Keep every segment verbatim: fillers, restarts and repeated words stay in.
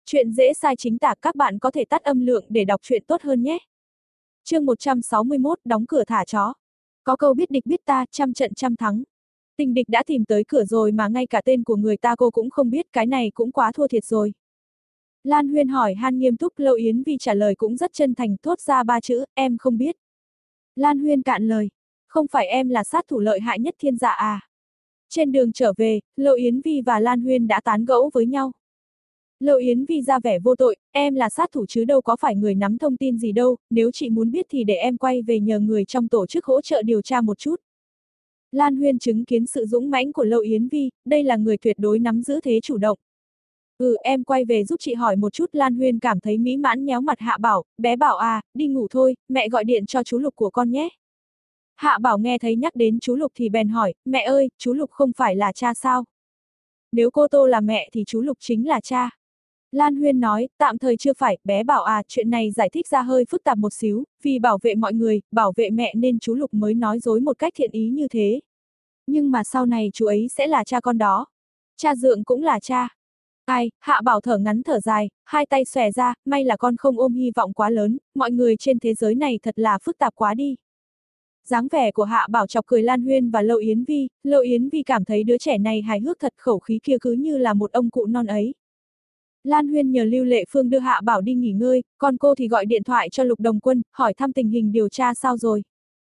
Chuyện dễ sai chính tả, các bạn có thể tắt âm lượng để đọc truyện tốt hơn nhé. Chương một trăm sáu mươi mốt, đóng cửa thả chó. Có câu biết địch biết ta, trăm trận trăm thắng. Tình địch đã tìm tới cửa rồi mà ngay cả tên của người ta cô cũng không biết, cái này cũng quá thua thiệt rồi. Lan Huyên hỏi han nghiêm túc, Lâu Yến Vi trả lời cũng rất chân thành, thốt ra ba chữ, em không biết. Lan Huyên cạn lời, không phải em là sát thủ lợi hại nhất thiên dạ à? Trên đường trở về, Lâu Yến Vi và Lan Huyên đã tán gẫu với nhau. Lâu Yến Vi ra vẻ vô tội, em là sát thủ chứ đâu có phải người nắm thông tin gì đâu, nếu chị muốn biết thì để em quay về nhờ người trong tổ chức hỗ trợ điều tra một chút. Lan Huyên chứng kiến sự dũng mãnh của Lâu Yến Vi, đây là người tuyệt đối nắm giữ thế chủ động. Ừ, em quay về giúp chị hỏi một chút. Lan Huyên cảm thấy mỹ mãn nhéo mặt Hạ Bảo, bé Bảo à, đi ngủ thôi, mẹ gọi điện cho chú Lục của con nhé. Hạ Bảo nghe thấy nhắc đến chú Lục thì bèn hỏi, mẹ ơi, chú Lục không phải là cha sao? Nếu cô Tô là mẹ thì chú Lục chính là cha. Lan Huyên nói, tạm thời chưa phải, bé Bảo à, chuyện này giải thích ra hơi phức tạp một xíu, vì bảo vệ mọi người, bảo vệ mẹ nên chú Lục mới nói dối một cách thiện ý như thế. Nhưng mà sau này chú ấy sẽ là cha con đó. Cha dượng cũng là cha. Ai, Hạ Bảo thở ngắn thở dài, hai tay xòe ra, may là con không ôm hy vọng quá lớn, mọi người trên thế giới này thật là phức tạp quá đi. Dáng vẻ của Hạ Bảo chọc cười Lan Huyên và Lâu Yến Vi, Lâu Yến Vi cảm thấy đứa trẻ này hài hước thật, khẩu khí kia cứ như là một ông cụ non ấy. Lan Huyên nhờ Lưu Lệ Phương đưa Hạ Bảo đi nghỉ ngơi, còn cô thì gọi điện thoại cho Lục Đồng Quân, hỏi thăm tình hình điều tra sao rồi.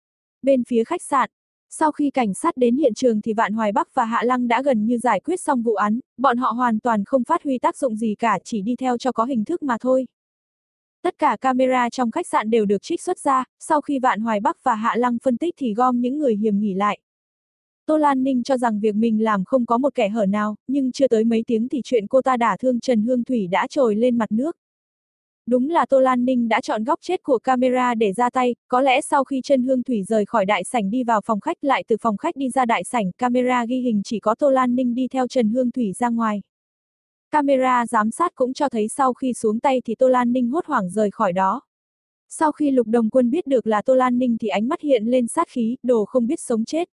Bên phía khách sạn, sau khi cảnh sát đến hiện trường thì Vạn Hoài Bắc và Hạ Lăng đã gần như giải quyết xong vụ án, bọn họ hoàn toàn không phát huy tác dụng gì cả, chỉ đi theo cho có hình thức mà thôi. Tất cả camera trong khách sạn đều được trích xuất ra, sau khi Vạn Hoài Bắc và Hạ Lăng phân tích thì gom những người hiểm nghi lại. Tô Lan Ninh cho rằng việc mình làm không có một kẻ hở nào, nhưng chưa tới mấy tiếng thì chuyện cô ta đả thương Trần Hương Thủy đã trồi lên mặt nước. Đúng là Tô Lan Ninh đã chọn góc chết của camera để ra tay, có lẽ sau khi Trần Hương Thủy rời khỏi đại sảnh đi vào phòng khách lại từ phòng khách đi ra đại sảnh, camera ghi hình chỉ có Tô Lan Ninh đi theo Trần Hương Thủy ra ngoài. Camera giám sát cũng cho thấy sau khi xuống tay thì Tô Lan Ninh hốt hoảng rời khỏi đó. Sau khi Lục Đồng Quân biết được là Tô Lan Ninh thì ánh mắt hiện lên sát khí, đồ không biết sống chết.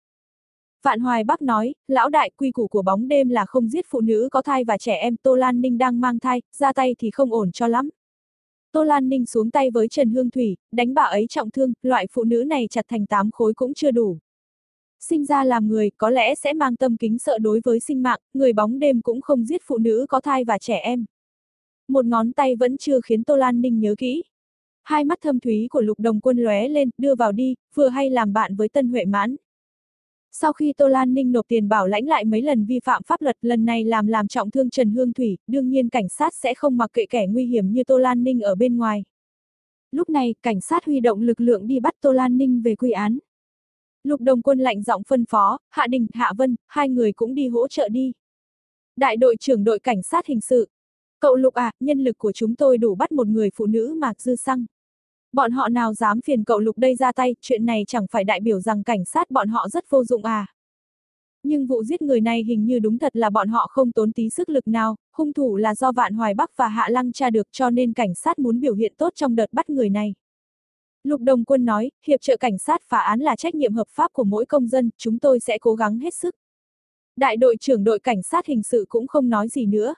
Vạn Hoài Bắc nói, lão đại, quy củ của bóng đêm là không giết phụ nữ có thai và trẻ em, Tô Lan Ninh đang mang thai, ra tay thì không ổn cho lắm. Tô Lan Ninh xuống tay với Trần Hương Thủy, đánh bà ấy trọng thương, loại phụ nữ này chặt thành tám khối cũng chưa đủ. Sinh ra làm người, có lẽ sẽ mang tâm kính sợ đối với sinh mạng, người bóng đêm cũng không giết phụ nữ có thai và trẻ em. Một ngón tay vẫn chưa khiến Tô Lan Ninh nhớ kỹ. Hai mắt thâm thúy của Lục Đồng Quân lóe lên, đưa vào đi, vừa hay làm bạn với Tân Huệ Mãn. Sau khi Tô Lan Ninh nộp tiền bảo lãnh lại mấy lần vi phạm pháp luật, lần này làm làm trọng thương Trần Hương Thủy, đương nhiên cảnh sát sẽ không mặc kệ kẻ nguy hiểm như Tô Lan Ninh ở bên ngoài. Lúc này, cảnh sát huy động lực lượng đi bắt Tô Lan Ninh về quy án. Lục Đồng Quân lạnh giọng phân phó, Hạ Đình, Hạ Vân, hai người cũng đi hỗ trợ đi. Đại đội trưởng đội cảnh sát hình sự. Cậu Lục à, nhân lực của chúng tôi đủ bắt một người phụ nữ Mạc Dư Xăng. Bọn họ nào dám phiền cậu Lục đây ra tay, chuyện này chẳng phải đại biểu rằng cảnh sát bọn họ rất vô dụng à. Nhưng vụ giết người này hình như đúng thật là bọn họ không tốn tí sức lực nào, hung thủ là do Vạn Hoài Bắc và Hạ Lăng tra được cho nên cảnh sát muốn biểu hiện tốt trong đợt bắt người này. Lục Đồng Quân nói, hiệp trợ cảnh sát phá án là trách nhiệm hợp pháp của mỗi công dân, chúng tôi sẽ cố gắng hết sức. Đại đội trưởng đội cảnh sát hình sự cũng không nói gì nữa.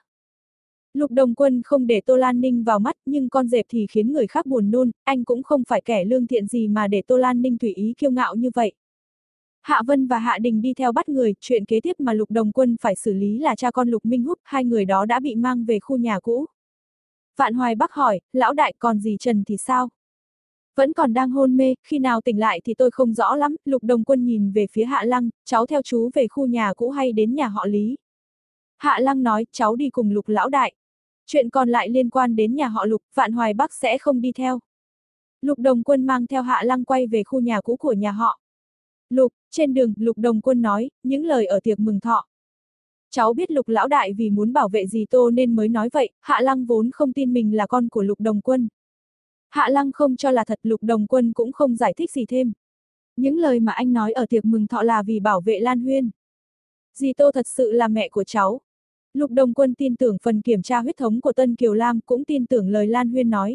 Lục Đồng Quân không để Tô Lan Ninh vào mắt, nhưng con dẹp thì khiến người khác buồn nôn, anh cũng không phải kẻ lương thiện gì mà để Tô Lan Ninh tùy ý kiêu ngạo như vậy. Hạ Vân và Hạ Đình đi theo bắt người, chuyện kế tiếp mà Lục Đồng Quân phải xử lý là cha con Lục Minh Húc, hai người đó đã bị mang về khu nhà cũ. Vạn Hoài Bắc hỏi, lão đại còn dì Trần thì sao? Vẫn còn đang hôn mê, khi nào tỉnh lại thì tôi không rõ lắm. Lục Đồng Quân nhìn về phía Hạ Lăng, cháu theo chú về khu nhà cũ hay đến nhà họ Lý? Hạ Lăng nói, cháu đi cùng Lục lão đại. Chuyện còn lại liên quan đến nhà họ Lục, Vạn Hoài Bắc sẽ không đi theo. Lục Đồng Quân mang theo Hạ Lăng quay về khu nhà cũ của nhà họ Lục. Trên đường, Lục Đồng Quân nói, những lời ở tiệc mừng thọ. Cháu biết Lục lão đại vì muốn bảo vệ dì Tô nên mới nói vậy, Hạ Lăng vốn không tin mình là con của Lục Đồng Quân. Hạ Lăng không cho là thật, Lục Đồng Quân cũng không giải thích gì thêm. Những lời mà anh nói ở tiệc mừng thọ là vì bảo vệ Lan Huyên. Dì Tô thật sự là mẹ của cháu. Lục Đồng Quân tin tưởng phần kiểm tra huyết thống của Tân Kiều Lam, cũng tin tưởng lời Lan Huyên nói.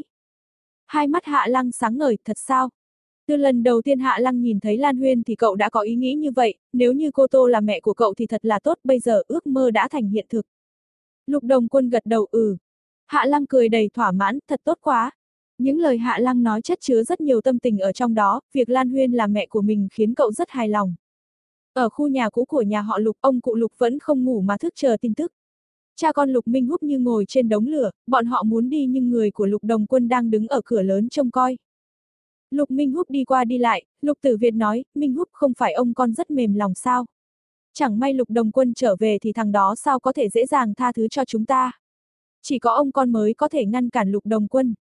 Hai mắt Hạ Lăng sáng ngời, thật sao? Từ lần đầu tiên Hạ Lăng nhìn thấy Lan Huyên thì cậu đã có ý nghĩ như vậy, nếu như cô Tô là mẹ của cậu thì thật là tốt, bây giờ ước mơ đã thành hiện thực. Lục Đồng Quân gật đầu ừ. Hạ Lăng cười đầy thỏa mãn, thật tốt quá. Những lời Hạ Lăng nói chất chứa rất nhiều tâm tình ở trong đó, việc Lan Huyên là mẹ của mình khiến cậu rất hài lòng. Ở khu nhà cũ của nhà họ Lục, ông cụ Lục vẫn không ngủ mà thức chờ tin tức. Cha con Lục Minh Húc như ngồi trên đống lửa, bọn họ muốn đi nhưng người của Lục Đồng Quân đang đứng ở cửa lớn trông coi. Lục Minh Húc đi qua đi lại, Lục Tử Việt nói, Minh Húc không phải ông con rất mềm lòng sao? Chẳng may Lục Đồng Quân trở về thì thằng đó sao có thể dễ dàng tha thứ cho chúng ta? Chỉ có ông con mới có thể ngăn cản Lục Đồng Quân.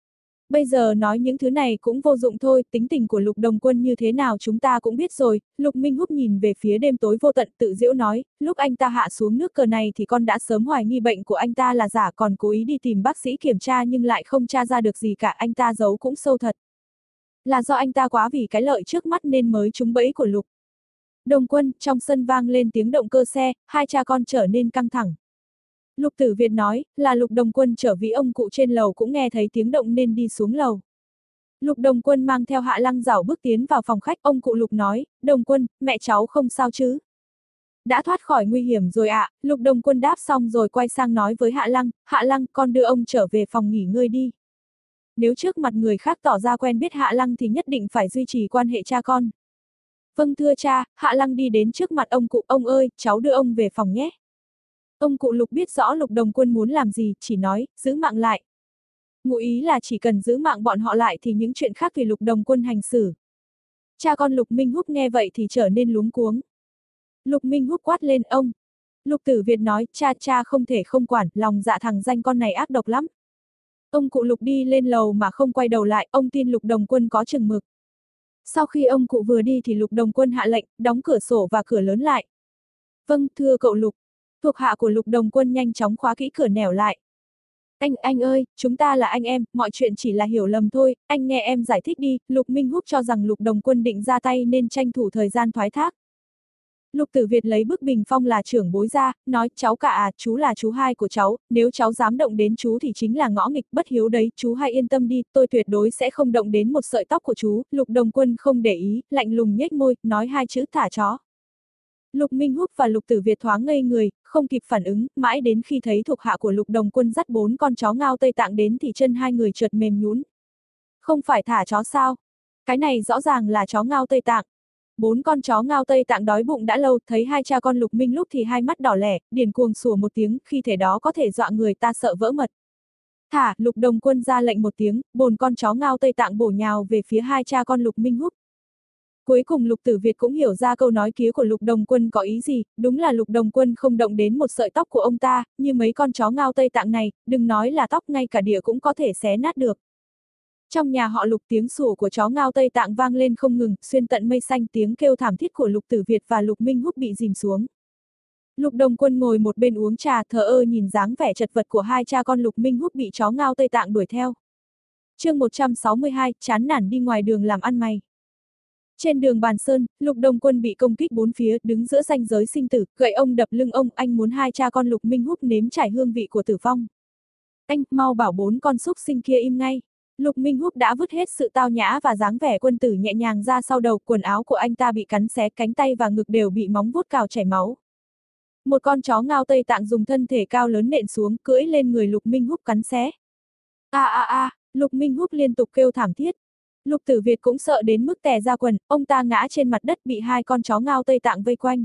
Bây giờ nói những thứ này cũng vô dụng thôi, tính tình của Lục Đồng Quân như thế nào chúng ta cũng biết rồi. Lục Minh Húc nhìn về phía đêm tối vô tận tự giễu nói, lúc anh ta hạ xuống nước cờ này thì con đã sớm hoài nghi bệnh của anh ta là giả, còn cố ý đi tìm bác sĩ kiểm tra nhưng lại không tra ra được gì cả, anh ta giấu cũng sâu thật. Là do anh ta quá vì cái lợi trước mắt nên mới trúng bẫy của Lục Đồng Quân. Trong sân vang lên tiếng động cơ xe, hai cha con trở nên căng thẳng. Lục Tử Việt nói, là Lục Đồng Quân trở vì ông cụ trên lầu cũng nghe thấy tiếng động nên đi xuống lầu. Lục Đồng Quân mang theo Hạ Lăng rảo bước tiến vào phòng khách, ông cụ Lục nói, Đồng Quân, mẹ cháu không sao chứ? Đã thoát khỏi nguy hiểm rồi ạ, à. Lục Đồng Quân đáp xong rồi quay sang nói với Hạ Lăng, Hạ Lăng, con đưa ông trở về phòng nghỉ ngơi đi. Nếu trước mặt người khác tỏ ra quen biết Hạ Lăng thì nhất định phải duy trì quan hệ cha con. Vâng thưa cha. Hạ Lăng đi đến trước mặt ông cụ, ông ơi, cháu đưa ông về phòng nhé. Ông cụ Lục biết rõ Lục Đồng Quân muốn làm gì, chỉ nói, giữ mạng lại. Ngụ ý là chỉ cần giữ mạng bọn họ lại thì những chuyện khác tùy Lục Đồng Quân hành xử. Cha con Lục Minh Húc nghe vậy thì trở nên luống cuống. Lục Minh Húc quát lên ông. Lục Tử Việt nói, cha cha không thể không quản, lòng dạ thằng danh con này ác độc lắm. Ông cụ Lục đi lên lầu mà không quay đầu lại, ông tin Lục Đồng Quân có chừng mực. Sau khi ông cụ vừa đi thì Lục Đồng Quân hạ lệnh, đóng cửa sổ và cửa lớn lại. Vâng, thưa cậu Lục. Thuộc hạ của Lục Đồng Quân nhanh chóng khóa kỹ cửa nẻo lại. Anh, anh ơi, chúng ta là anh em, mọi chuyện chỉ là hiểu lầm thôi, anh nghe em giải thích đi. Lục Minh Húc cho rằng Lục Đồng Quân định ra tay nên tranh thủ thời gian thoái thác. Lục Tử Việt lấy bức bình phong là trưởng bối ra, nói, cháu cả à, chú là chú hai của cháu, nếu cháu dám động đến chú thì chính là ngõ nghịch bất hiếu đấy, chú hai yên tâm đi, tôi tuyệt đối sẽ không động đến một sợi tóc của chú. Lục Đồng Quân không để ý, lạnh lùng nhếch môi, nói hai chữ thả chó. Lục Minh Húc và Lục Tử Việt thoáng ngây người, không kịp phản ứng, mãi đến khi thấy thuộc hạ của Lục Đồng Quân dắt bốn con chó ngao Tây Tạng đến thì chân hai người chợt mềm nhũn. Không phải thả chó sao? Cái này rõ ràng là chó ngao Tây Tạng. Bốn con chó ngao Tây Tạng đói bụng đã lâu, thấy hai cha con Lục Minh lúc thì hai mắt đỏ lẻ, điền cuồng sủa một tiếng, khi thể đó có thể dọa người ta sợ vỡ mật. Thả, Lục Đồng Quân ra lệnh một tiếng, bồn con chó ngao Tây Tạng bổ nhào về phía hai cha con Lục Minh Húc. Cuối cùng Lục Tử Việt cũng hiểu ra câu nói kia của Lục Đồng Quân có ý gì, đúng là Lục Đồng Quân không động đến một sợi tóc của ông ta, như mấy con chó ngao Tây Tạng này, đừng nói là tóc, ngay cả địa cũng có thể xé nát được. Trong nhà họ Lục, tiếng sủa của chó ngao Tây Tạng vang lên không ngừng, xuyên tận mây xanh, tiếng kêu thảm thiết của Lục Tử Việt và Lục Minh Húc bị dìm xuống. Lục Đồng Quân ngồi một bên uống trà, thờ ơ nhìn dáng vẻ chật vật của hai cha con Lục Minh Húc bị chó ngao Tây Tạng đuổi theo. Chương một trăm sáu mươi hai, chán nản đi ngoài đường làm ăn mày. Trên đường Bàn Sơn, Lục Đồng Quân bị công kích bốn phía, đứng giữa ranh giới sinh tử, gậy ông đập lưng ông, anh muốn hai cha con Lục Minh Húc nếm trải hương vị của tử vong. Anh, mau bảo bốn con súc sinh kia im ngay. Lục Minh Húc đã vứt hết sự tao nhã và dáng vẻ quân tử nhẹ nhàng ra sau đầu, quần áo của anh ta bị cắn xé, cánh tay và ngực đều bị móng vuốt cào chảy máu. Một con chó ngao Tây Tạng dùng thân thể cao lớn nện xuống, cưỡi lên người Lục Minh Húc cắn xé. A a a, Lục Minh Húc liên tục kêu thảm thiết. Lục Tử Việt cũng sợ đến mức tè ra quần, ông ta ngã trên mặt đất bị hai con chó ngao Tây Tạng vây quanh.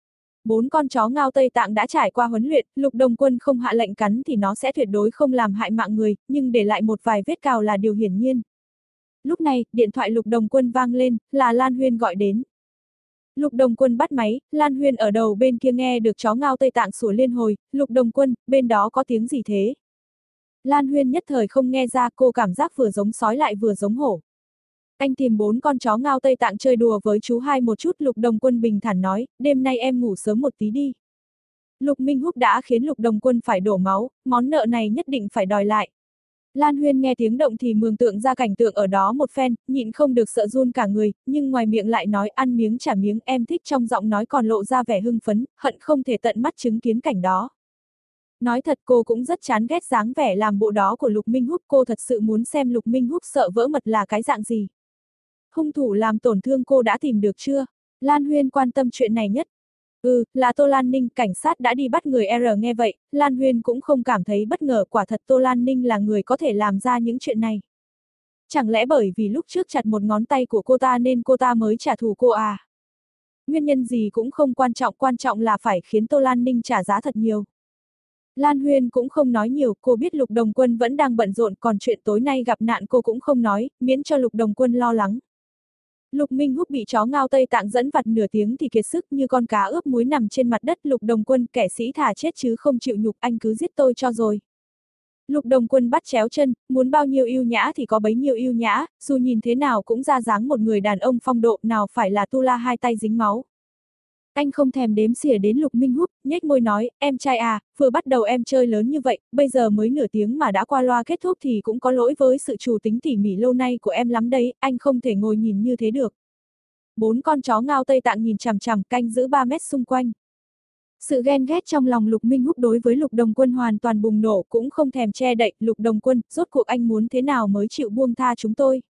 Bốn con chó ngao Tây Tạng đã trải qua huấn luyện, Lục Đồng Quân không hạ lệnh cắn thì nó sẽ tuyệt đối không làm hại mạng người, nhưng để lại một vài vết cào là điều hiển nhiên. Lúc này, điện thoại Lục Đồng Quân vang lên, là Lan Huyên gọi đến. Lục Đồng Quân bắt máy, Lan Huyên ở đầu bên kia nghe được chó ngao Tây Tạng sủa liên hồi, Lục Đồng Quân, bên đó có tiếng gì thế? Lan Huyên nhất thời không nghe ra, cô cảm giác vừa giống sói lại vừa giống hổ. Anh tìm bốn con chó ngao Tây Tạng chơi đùa với chú hai một chút, Lục Đồng Quân bình thản nói, đêm nay em ngủ sớm một tí đi. Lục Minh Húc đã khiến Lục Đồng Quân phải đổ máu, món nợ này nhất định phải đòi lại. Lan Huyên nghe tiếng động thì mường tượng ra cảnh tượng ở đó một phen, nhịn không được sợ run cả người, nhưng ngoài miệng lại nói ăn miếng trả miếng, em thích, trong giọng nói còn lộ ra vẻ hưng phấn, hận không thể tận mắt chứng kiến cảnh đó. Nói thật cô cũng rất chán ghét dáng vẻ làm bộ đó của Lục Minh Húc, cô thật sự muốn xem Lục Minh Húc sợ vỡ mật là cái dạng gì. Hung thủ làm tổn thương cô đã tìm được chưa? Lan Huyên quan tâm chuyện này nhất. Ừ, là Tô Lan Ninh, cảnh sát đã đi bắt người R. Nghe vậy, Lan Huyên cũng không cảm thấy bất ngờ, quả thật Tô Lan Ninh là người có thể làm ra những chuyện này. Chẳng lẽ bởi vì lúc trước chặt một ngón tay của cô ta nên cô ta mới trả thù cô à? Nguyên nhân gì cũng không quan trọng, quan trọng là phải khiến Tô Lan Ninh trả giá thật nhiều. Lan Huyên cũng không nói nhiều, cô biết Lục Đồng Quân vẫn đang bận rộn, còn chuyện tối nay gặp nạn cô cũng không nói, miễn cho Lục Đồng Quân lo lắng. Lục Minh Húc bị chó ngao Tây Tạng dẫn vặt nửa tiếng thì kiệt sức như con cá ướp muối nằm trên mặt đất. Lục Đồng Quân, kẻ sĩ thà chết chứ không chịu nhục, anh cứ giết tôi cho rồi. Lục Đồng Quân bắt chéo chân, muốn bao nhiêu ưu nhã thì có bấy nhiêu ưu nhã, dù nhìn thế nào cũng ra dáng một người đàn ông phong độ, nào phải là tu la hai tay dính máu. Anh không thèm đếm xỉa đến Lục Minh Húc, nhếch môi nói, em trai à, vừa bắt đầu em chơi lớn như vậy, bây giờ mới nửa tiếng mà đã qua loa kết thúc thì cũng có lỗi với sự trù tính tỉ mỉ lâu nay của em lắm đấy, anh không thể ngồi nhìn như thế được. Bốn con chó ngao Tây Tạng nhìn chằm chằm, canh giữ ba mét xung quanh. Sự ghen ghét trong lòng Lục Minh Húc đối với Lục Đồng Quân hoàn toàn bùng nổ, cũng không thèm che đậy. Lục Đồng Quân, rốt cuộc anh muốn thế nào mới chịu buông tha chúng tôi?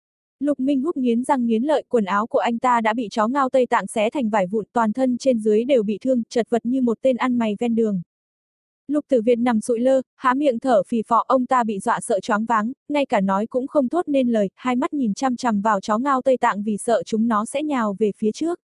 Lục Minh Húc nghiến răng nghiến lợi, quần áo của anh ta đã bị chó ngao Tây Tạng xé thành vải vụn, toàn thân trên dưới đều bị thương, chật vật như một tên ăn mày ven đường. Lục Tử Việt nằm sụi lơ, há miệng thở phì phò, ông ta bị dọa sợ choáng váng, ngay cả nói cũng không thốt nên lời, hai mắt nhìn chăm chằm vào chó ngao Tây Tạng vì sợ chúng nó sẽ nhào về phía trước.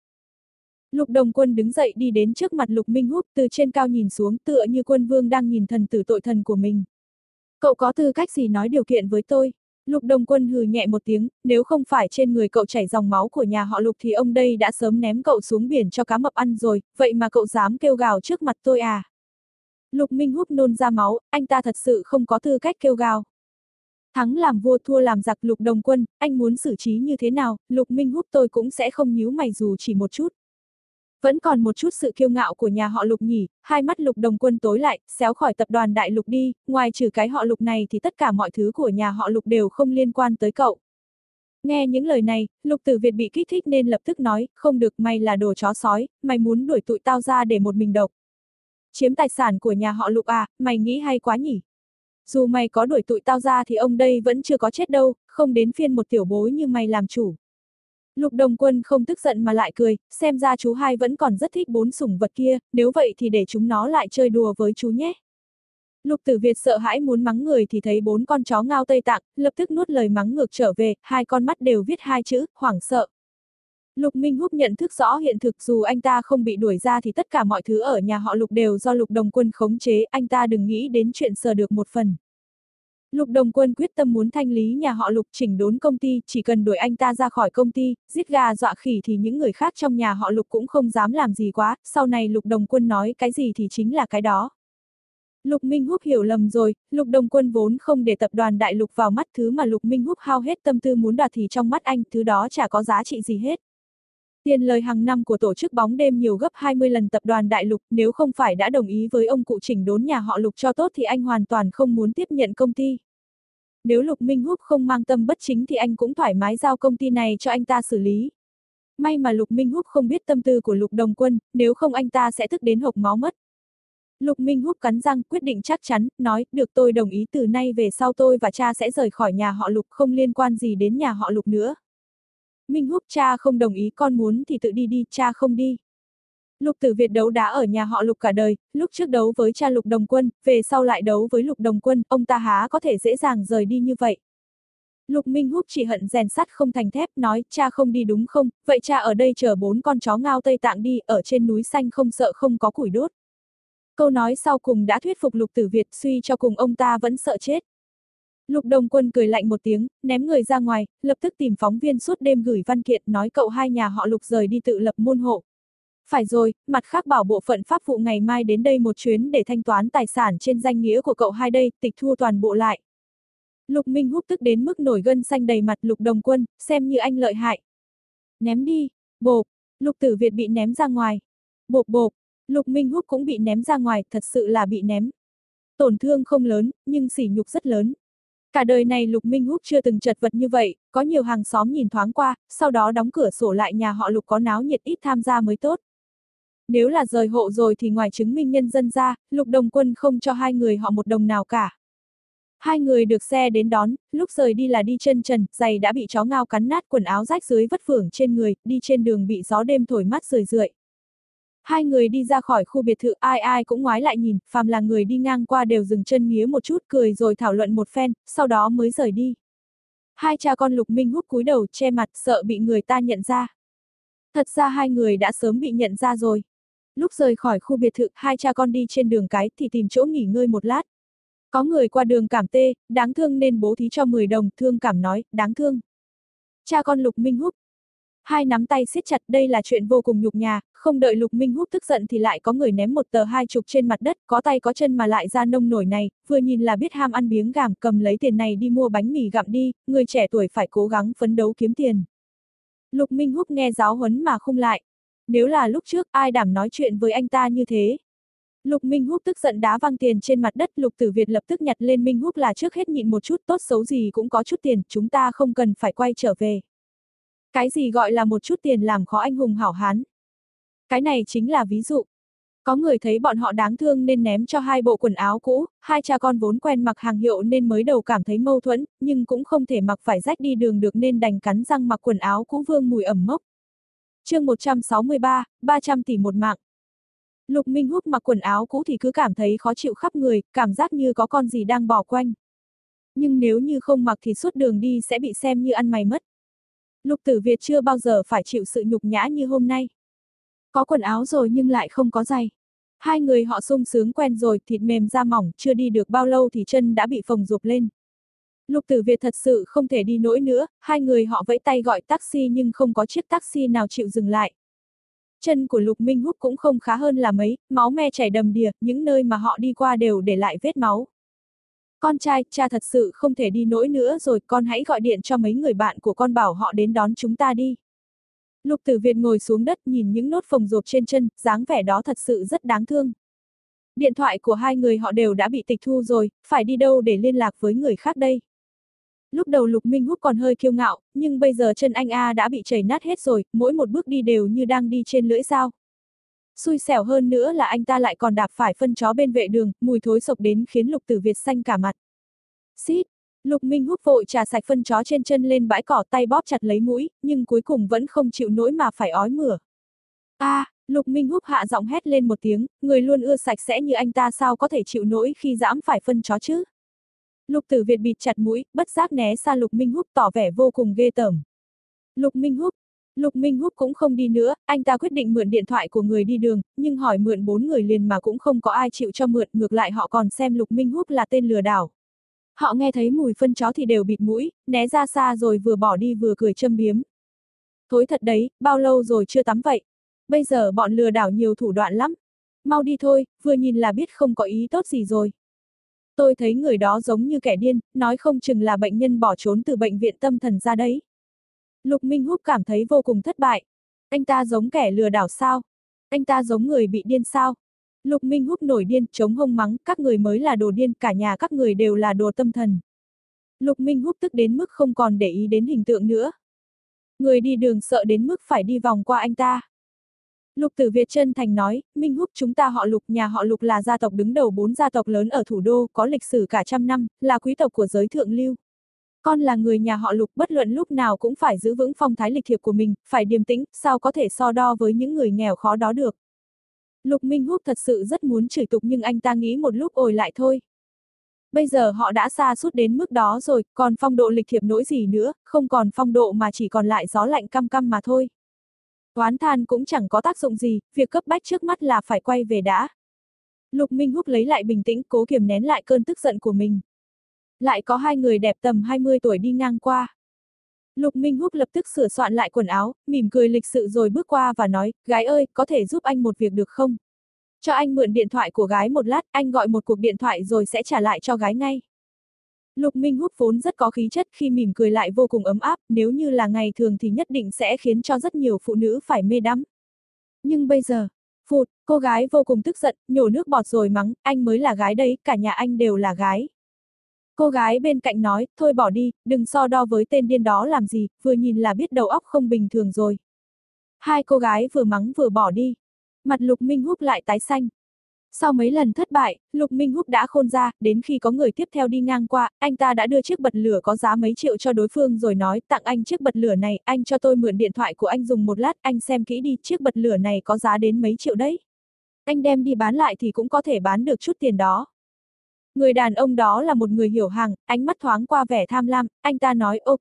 Lục Đồng Quân đứng dậy đi đến trước mặt Lục Minh Húc, từ trên cao nhìn xuống, tựa như quân vương đang nhìn thần tử tội thần của mình. Cậu có tư cách gì nói điều kiện với tôi? Lục Đồng Quân hừ nhẹ một tiếng, nếu không phải trên người cậu chảy dòng máu của nhà họ Lục thì ông đây đã sớm ném cậu xuống biển cho cá mập ăn rồi, vậy mà cậu dám kêu gào trước mặt tôi à? Lục Minh Húc nôn ra máu, anh ta thật sự không có tư cách kêu gào. Thắng làm vua thua làm giặc. Lục Đồng Quân, anh muốn xử trí như thế nào? Lục Minh Húc, tôi cũng sẽ không nhíu mày dù chỉ một chút. Vẫn còn một chút sự kiêu ngạo của nhà họ Lục nhỉ? Hai mắt Lục Đồng Quân tối lại, xéo khỏi tập đoàn Đại Lục đi, ngoài trừ cái họ Lục này thì tất cả mọi thứ của nhà họ Lục đều không liên quan tới cậu. Nghe những lời này, Lục Tử Việt bị kích thích nên lập tức nói, không được, mày là đồ chó sói, mày muốn đuổi tụi tao ra để một mình độc. Chiếm tài sản của nhà họ Lục à, mày nghĩ hay quá nhỉ? Dù mày có đuổi tụi tao ra thì ông đây vẫn chưa có chết đâu, không đến phiên một tiểu bối như mày làm chủ. Lục Đồng Quân không tức giận mà lại cười, xem ra chú hai vẫn còn rất thích bốn sủng vật kia, nếu vậy thì để chúng nó lại chơi đùa với chú nhé. Lục Tử Việt sợ hãi muốn mắng người thì thấy bốn con chó ngao Tây Tạng, lập tức nuốt lời mắng ngược trở về, hai con mắt đều viết hai chữ, hoảng sợ. Lục Minh Húc nhận thức rõ hiện thực, dù anh ta không bị đuổi ra thì tất cả mọi thứ ở nhà họ Lục đều do Lục Đồng Quân khống chế, anh ta đừng nghĩ đến chuyện sờ được một phần. Lục Đồng Quân quyết tâm muốn thanh lý nhà họ Lục, chỉnh đốn công ty, chỉ cần đuổi anh ta ra khỏi công ty, giết gà dọa khỉ thì những người khác trong nhà họ Lục cũng không dám làm gì quá, sau này Lục Đồng Quân nói cái gì thì chính là cái đó. Lục Minh Húc hiểu lầm rồi, Lục Đồng Quân vốn không để tập đoàn Đại Lục vào mắt, thứ mà Lục Minh Húc hao hết tâm tư muốn đoạt thì trong mắt anh, thứ đó chả có giá trị gì hết. Tiền lời hàng năm của tổ chức bóng đêm nhiều gấp hai mươi lần tập đoàn Đại Lục, nếu không phải đã đồng ý với ông cụ chỉnh đốn nhà họ Lục cho tốt thì anh hoàn toàn không muốn tiếp nhận công ty. Nếu Lục Minh Húc không mang tâm bất chính thì anh cũng thoải mái giao công ty này cho anh ta xử lý. May mà Lục Minh Húc không biết tâm tư của Lục Đồng Quân, nếu không anh ta sẽ tức đến hộc máu mất. Lục Minh Húc cắn răng quyết định chắc chắn, nói, được, tôi đồng ý, từ nay về sau tôi và cha sẽ rời khỏi nhà họ Lục, không liên quan gì đến nhà họ Lục nữa. Minh Húc, cha không đồng ý, con muốn thì tự đi đi, cha không đi. Lục Tử Việt đấu đá ở nhà họ Lục cả đời, lúc trước đấu với cha Lục Đồng Quân, về sau lại đấu với Lục Đồng Quân, ông ta há có thể dễ dàng rời đi như vậy. Lục Minh Húc chỉ hận rèn sắt không thành thép, nói, cha không đi đúng không, vậy cha ở đây chờ bốn con chó ngao Tây Tạng đi, ở trên núi xanh không sợ không có củi đốt. Câu nói sau cùng đã thuyết phục Lục Tử Việt, suy cho cùng ông ta vẫn sợ chết. Lục Đồng Quân cười lạnh một tiếng, ném người ra ngoài, lập tức tìm phóng viên suốt đêm gửi văn kiện, nói cậu hai nhà họ Lục rời đi tự lập môn hộ. Phải rồi, mặt khác bảo bộ phận pháp vụ ngày mai đến đây một chuyến để thanh toán tài sản trên danh nghĩa của cậu hai đây, tịch thu toàn bộ lại. Lục Minh Húc tức đến mức nổi gân xanh đầy mặt. Lục Đồng Quân, xem như anh lợi hại. Ném đi, bộp, Lục Tử Việt bị ném ra ngoài. Bộp bộp, Lục Minh Húc cũng bị ném ra ngoài, thật sự là bị ném. Tổn thương không lớn, nhưng sỉ nhục rất lớn. Cả đời này Lục Minh Húc chưa từng chật vật như vậy, có nhiều hàng xóm nhìn thoáng qua, sau đó đóng cửa sổ lại, nhà họ Lục có náo nhiệt ít tham gia mới tốt. Nếu là rời hộ rồi thì ngoài chứng minh nhân dân ra, Lục Đồng Quân không cho hai người họ một đồng nào cả. Hai người được xe đến đón, lúc rời đi là đi chân trần, giày đã bị chó ngao cắn nát, quần áo rách dưới vất phưởng trên người, đi trên đường bị gió đêm thổi mát rười rượi. Hai người đi ra khỏi khu biệt thự, ai ai cũng ngoái lại nhìn, phàm là người đi ngang qua đều dừng chân nghía một chút, cười rồi thảo luận một phen, sau đó mới rời đi. Hai cha con Lục Minh Húc cúi đầu che mặt, sợ bị người ta nhận ra. Thật ra hai người đã sớm bị nhận ra rồi. Lúc rời khỏi khu biệt thự, hai cha con đi trên đường cái thì tìm chỗ nghỉ ngơi một lát. Có người qua đường cảm tê, đáng thương nên bố thí cho mười đồng, thương cảm nói, đáng thương. Cha con Lục Minh Húc. Hai nắm tay siết chặt, đây là chuyện vô cùng nhục nhã, không đợi Lục Minh Húc tức giận thì lại có người ném một tờ hai chục trên mặt đất, có tay có chân mà lại ra nông nổi này, vừa nhìn là biết ham ăn biếng gàm, cầm lấy tiền này đi mua bánh mì gặm đi, người trẻ tuổi phải cố gắng phấn đấu kiếm tiền. Lục Minh Húc nghe giáo huấn mà khung lại. Nếu là lúc trước, ai đảm nói chuyện với anh ta như thế? Lục Minh Húc tức giận đá văng tiền trên mặt đất, Lục Tử Việt lập tức nhặt lên Minh Húc là trước hết nhịn một chút, tốt xấu gì cũng có chút tiền, chúng ta không cần phải quay trở về. Cái gì gọi là một chút tiền làm khó anh hùng hảo hán? Cái này chính là ví dụ. Có người thấy bọn họ đáng thương nên ném cho hai bộ quần áo cũ, hai cha con vốn quen mặc hàng hiệu nên mới đầu cảm thấy mâu thuẫn, nhưng cũng không thể mặc phải rách đi đường được nên đành cắn răng mặc quần áo cũ vương mùi ẩm mốc. Chương một trăm sáu mươi ba, ba trăm tỷ một mạng. Lục Minh Húc mặc quần áo cũ thì cứ cảm thấy khó chịu khắp người, cảm giác như có con gì đang bò quanh. Nhưng nếu như không mặc thì suốt đường đi sẽ bị xem như ăn mày mất. Lục Tử Việt chưa bao giờ phải chịu sự nhục nhã như hôm nay. Có quần áo rồi nhưng lại không có giày. Hai người họ sung sướng quen rồi, thịt mềm da mỏng, chưa đi được bao lâu thì chân đã bị phồng rộp lên. Lục Tử Việt thật sự không thể đi nổi nữa, hai người họ vẫy tay gọi taxi nhưng không có chiếc taxi nào chịu dừng lại. Chân của Lục Minh Húc cũng không khá hơn là mấy, máu me chảy đầm đìa, những nơi mà họ đi qua đều để lại vết máu. Con trai, cha thật sự không thể đi nổi nữa rồi, con hãy gọi điện cho mấy người bạn của con bảo họ đến đón chúng ta đi. Lục Tử Việt ngồi xuống đất nhìn những nốt phồng rộp trên chân, dáng vẻ đó thật sự rất đáng thương. Điện thoại của hai người họ đều đã bị tịch thu rồi, phải đi đâu để liên lạc với người khác đây? Lúc đầu Lục Minh Húc còn hơi kiêu ngạo, nhưng bây giờ chân anh A đã bị chảy nát hết rồi, mỗi một bước đi đều như đang đi trên lưỡi dao. Xui xẻo hơn nữa là anh ta lại còn đạp phải phân chó bên vệ đường, mùi thối sộc đến khiến Lục Tử Việt xanh cả mặt. Xít! Lục Minh Húc vội trà sạch phân chó trên chân lên bãi cỏ, tay bóp chặt lấy mũi, nhưng cuối cùng vẫn không chịu nổi mà phải ói mửa. A, à, Lục Minh Húc hạ giọng hét lên một tiếng, người luôn ưa sạch sẽ như anh ta sao có thể chịu nổi khi dẫm phải phân chó chứ? Lục Tử Việt bịt chặt mũi, bất giác né xa Lục Minh Húc tỏ vẻ vô cùng ghê tởm. Lục Minh Húc, Lục Minh Húc cũng không đi nữa, anh ta quyết định mượn điện thoại của người đi đường, nhưng hỏi mượn bốn người liền mà cũng không có ai chịu cho mượn, ngược lại họ còn xem Lục Minh Húc là tên lừa đảo. Họ nghe thấy mùi phân chó thì đều bịt mũi, né ra xa rồi vừa bỏ đi vừa cười châm biếm. Thối thật đấy, bao lâu rồi chưa tắm vậy? Bây giờ bọn lừa đảo nhiều thủ đoạn lắm. Mau đi thôi, vừa nhìn là biết không có ý tốt gì rồi. Tôi thấy người đó giống như kẻ điên, nói không chừng là bệnh nhân bỏ trốn từ bệnh viện tâm thần ra đấy. Lục Minh Húc cảm thấy vô cùng thất bại. Anh ta giống kẻ lừa đảo sao? Anh ta giống người bị điên sao? Lục Minh Húc nổi điên, chống hông mắng, các người mới là đồ điên, cả nhà các người đều là đồ tâm thần. Lục Minh Húc tức đến mức không còn để ý đến hình tượng nữa. Người đi đường sợ đến mức phải đi vòng qua anh ta. Lục Tử Việt chân thành nói, Minh Húc chúng ta họ Lục, nhà họ Lục là gia tộc đứng đầu bốn gia tộc lớn ở thủ đô, có lịch sử cả trăm năm, là quý tộc của giới thượng lưu. Con là người nhà họ Lục, bất luận lúc nào cũng phải giữ vững phong thái lịch thiệp của mình, phải điềm tĩnh, sao có thể so đo với những người nghèo khó đó được. Lục Minh Húc thật sự rất muốn chửi tục nhưng anh ta nghĩ một lúc ồi lại thôi. Bây giờ họ đã sa sút đến mức đó rồi, còn phong độ lịch thiệp nỗi gì nữa, không còn phong độ mà chỉ còn lại gió lạnh căm căm mà thôi. Oán than cũng chẳng có tác dụng gì, việc cấp bách trước mắt là phải quay về đã. Lục Minh Húc lấy lại bình tĩnh, cố kiềm nén lại cơn tức giận của mình. Lại có hai người đẹp tầm hai mươi tuổi đi ngang qua. Lục Minh Húc lập tức sửa soạn lại quần áo, mỉm cười lịch sự rồi bước qua và nói, gái ơi, có thể giúp anh một việc được không? Cho anh mượn điện thoại của gái một lát, anh gọi một cuộc điện thoại rồi sẽ trả lại cho gái ngay. Lục Minh Húc vốn rất có khí chất, khi mỉm cười lại vô cùng ấm áp, nếu như là ngày thường thì nhất định sẽ khiến cho rất nhiều phụ nữ phải mê đắm. Nhưng bây giờ, phụt, cô gái vô cùng tức giận, nhổ nước bọt rồi mắng, anh mới là gái đấy, cả nhà anh đều là gái. Cô gái bên cạnh nói, thôi bỏ đi, đừng so đo với tên điên đó làm gì, vừa nhìn là biết đầu óc không bình thường rồi. Hai cô gái vừa mắng vừa bỏ đi. Mặt Lục Minh Húc lại tái xanh. Sau mấy lần thất bại, Lục Minh Húc đã khôn ra, đến khi có người tiếp theo đi ngang qua, anh ta đã đưa chiếc bật lửa có giá mấy triệu cho đối phương rồi nói, tặng anh chiếc bật lửa này, anh cho tôi mượn điện thoại của anh dùng một lát, anh xem kỹ đi, chiếc bật lửa này có giá đến mấy triệu đấy. Anh đem đi bán lại thì cũng có thể bán được chút tiền đó. Người đàn ông đó là một người hiểu hàng, ánh mắt thoáng qua vẻ tham lam, anh ta nói ok.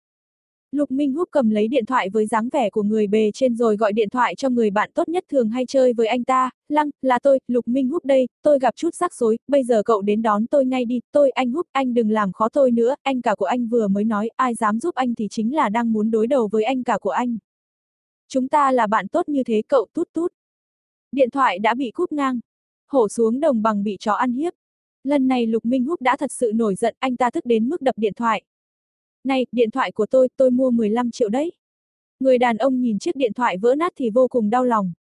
Lục Minh Húc cầm lấy điện thoại với dáng vẻ của người bề trên rồi gọi điện thoại cho người bạn tốt nhất thường hay chơi với anh ta, Lăng, là tôi, Lục Minh Húc đây, tôi gặp chút rắc rối, bây giờ cậu đến đón tôi ngay đi, tôi anh Húc, anh đừng làm khó tôi nữa, anh cả của anh vừa mới nói, ai dám giúp anh thì chính là đang muốn đối đầu với anh cả của anh. Chúng ta là bạn tốt như thế cậu tút tút. Điện thoại đã bị cúp ngang, hổ xuống đồng bằng bị chó ăn hiếp. Lần này Lục Minh Húc đã thật sự nổi giận, anh ta tức đến mức đập điện thoại. Này, điện thoại của tôi, tôi mua mười lăm triệu đấy. Người đàn ông nhìn chiếc điện thoại vỡ nát thì vô cùng đau lòng.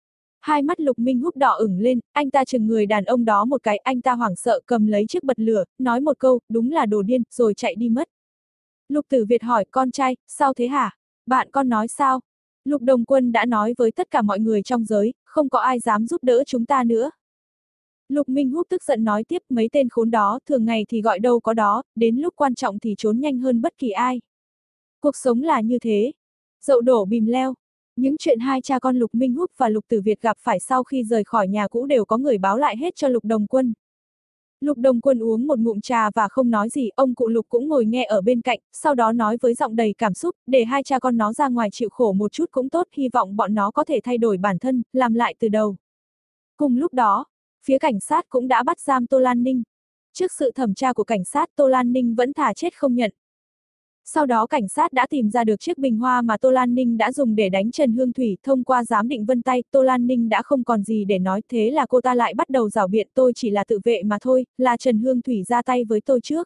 Hai mắt Lục Minh Húc đỏ ửng lên, anh ta chừng người đàn ông đó một cái, anh ta hoảng sợ cầm lấy chiếc bật lửa, nói một câu, đúng là đồ điên, rồi chạy đi mất. Lục Tử Việt hỏi, con trai, sao thế hả? Bạn con nói sao? Lục Đồng Quân đã nói với tất cả mọi người trong giới, không có ai dám giúp đỡ chúng ta nữa. Lục Minh Húc tức giận nói tiếp, mấy tên khốn đó, thường ngày thì gọi đâu có đó, đến lúc quan trọng thì trốn nhanh hơn bất kỳ ai. Cuộc sống là như thế. Dậu đổ bìm leo. Những chuyện hai cha con Lục Minh Húc và Lục Tử Việt gặp phải sau khi rời khỏi nhà cũ đều có người báo lại hết cho Lục Đồng Quân. Lục Đồng Quân uống một ngụm trà và không nói gì, ông cụ Lục cũng ngồi nghe ở bên cạnh, sau đó nói với giọng đầy cảm xúc, để hai cha con nó ra ngoài chịu khổ một chút cũng tốt, hy vọng bọn nó có thể thay đổi bản thân, làm lại từ đầu. Cùng lúc đó, phía cảnh sát cũng đã bắt giam Tô Lan Ninh. Trước sự thẩm tra của cảnh sát, Tô Lan Ninh vẫn thà chết không nhận. Sau đó cảnh sát đã tìm ra được chiếc bình hoa mà Tô Lan Ninh đã dùng để đánh Trần Hương Thủy, thông qua giám định vân tay, Tô Lan Ninh đã không còn gì để nói, thế là cô ta lại bắt đầu giảo biện, tôi chỉ là tự vệ mà thôi, là Trần Hương Thủy ra tay với tôi trước.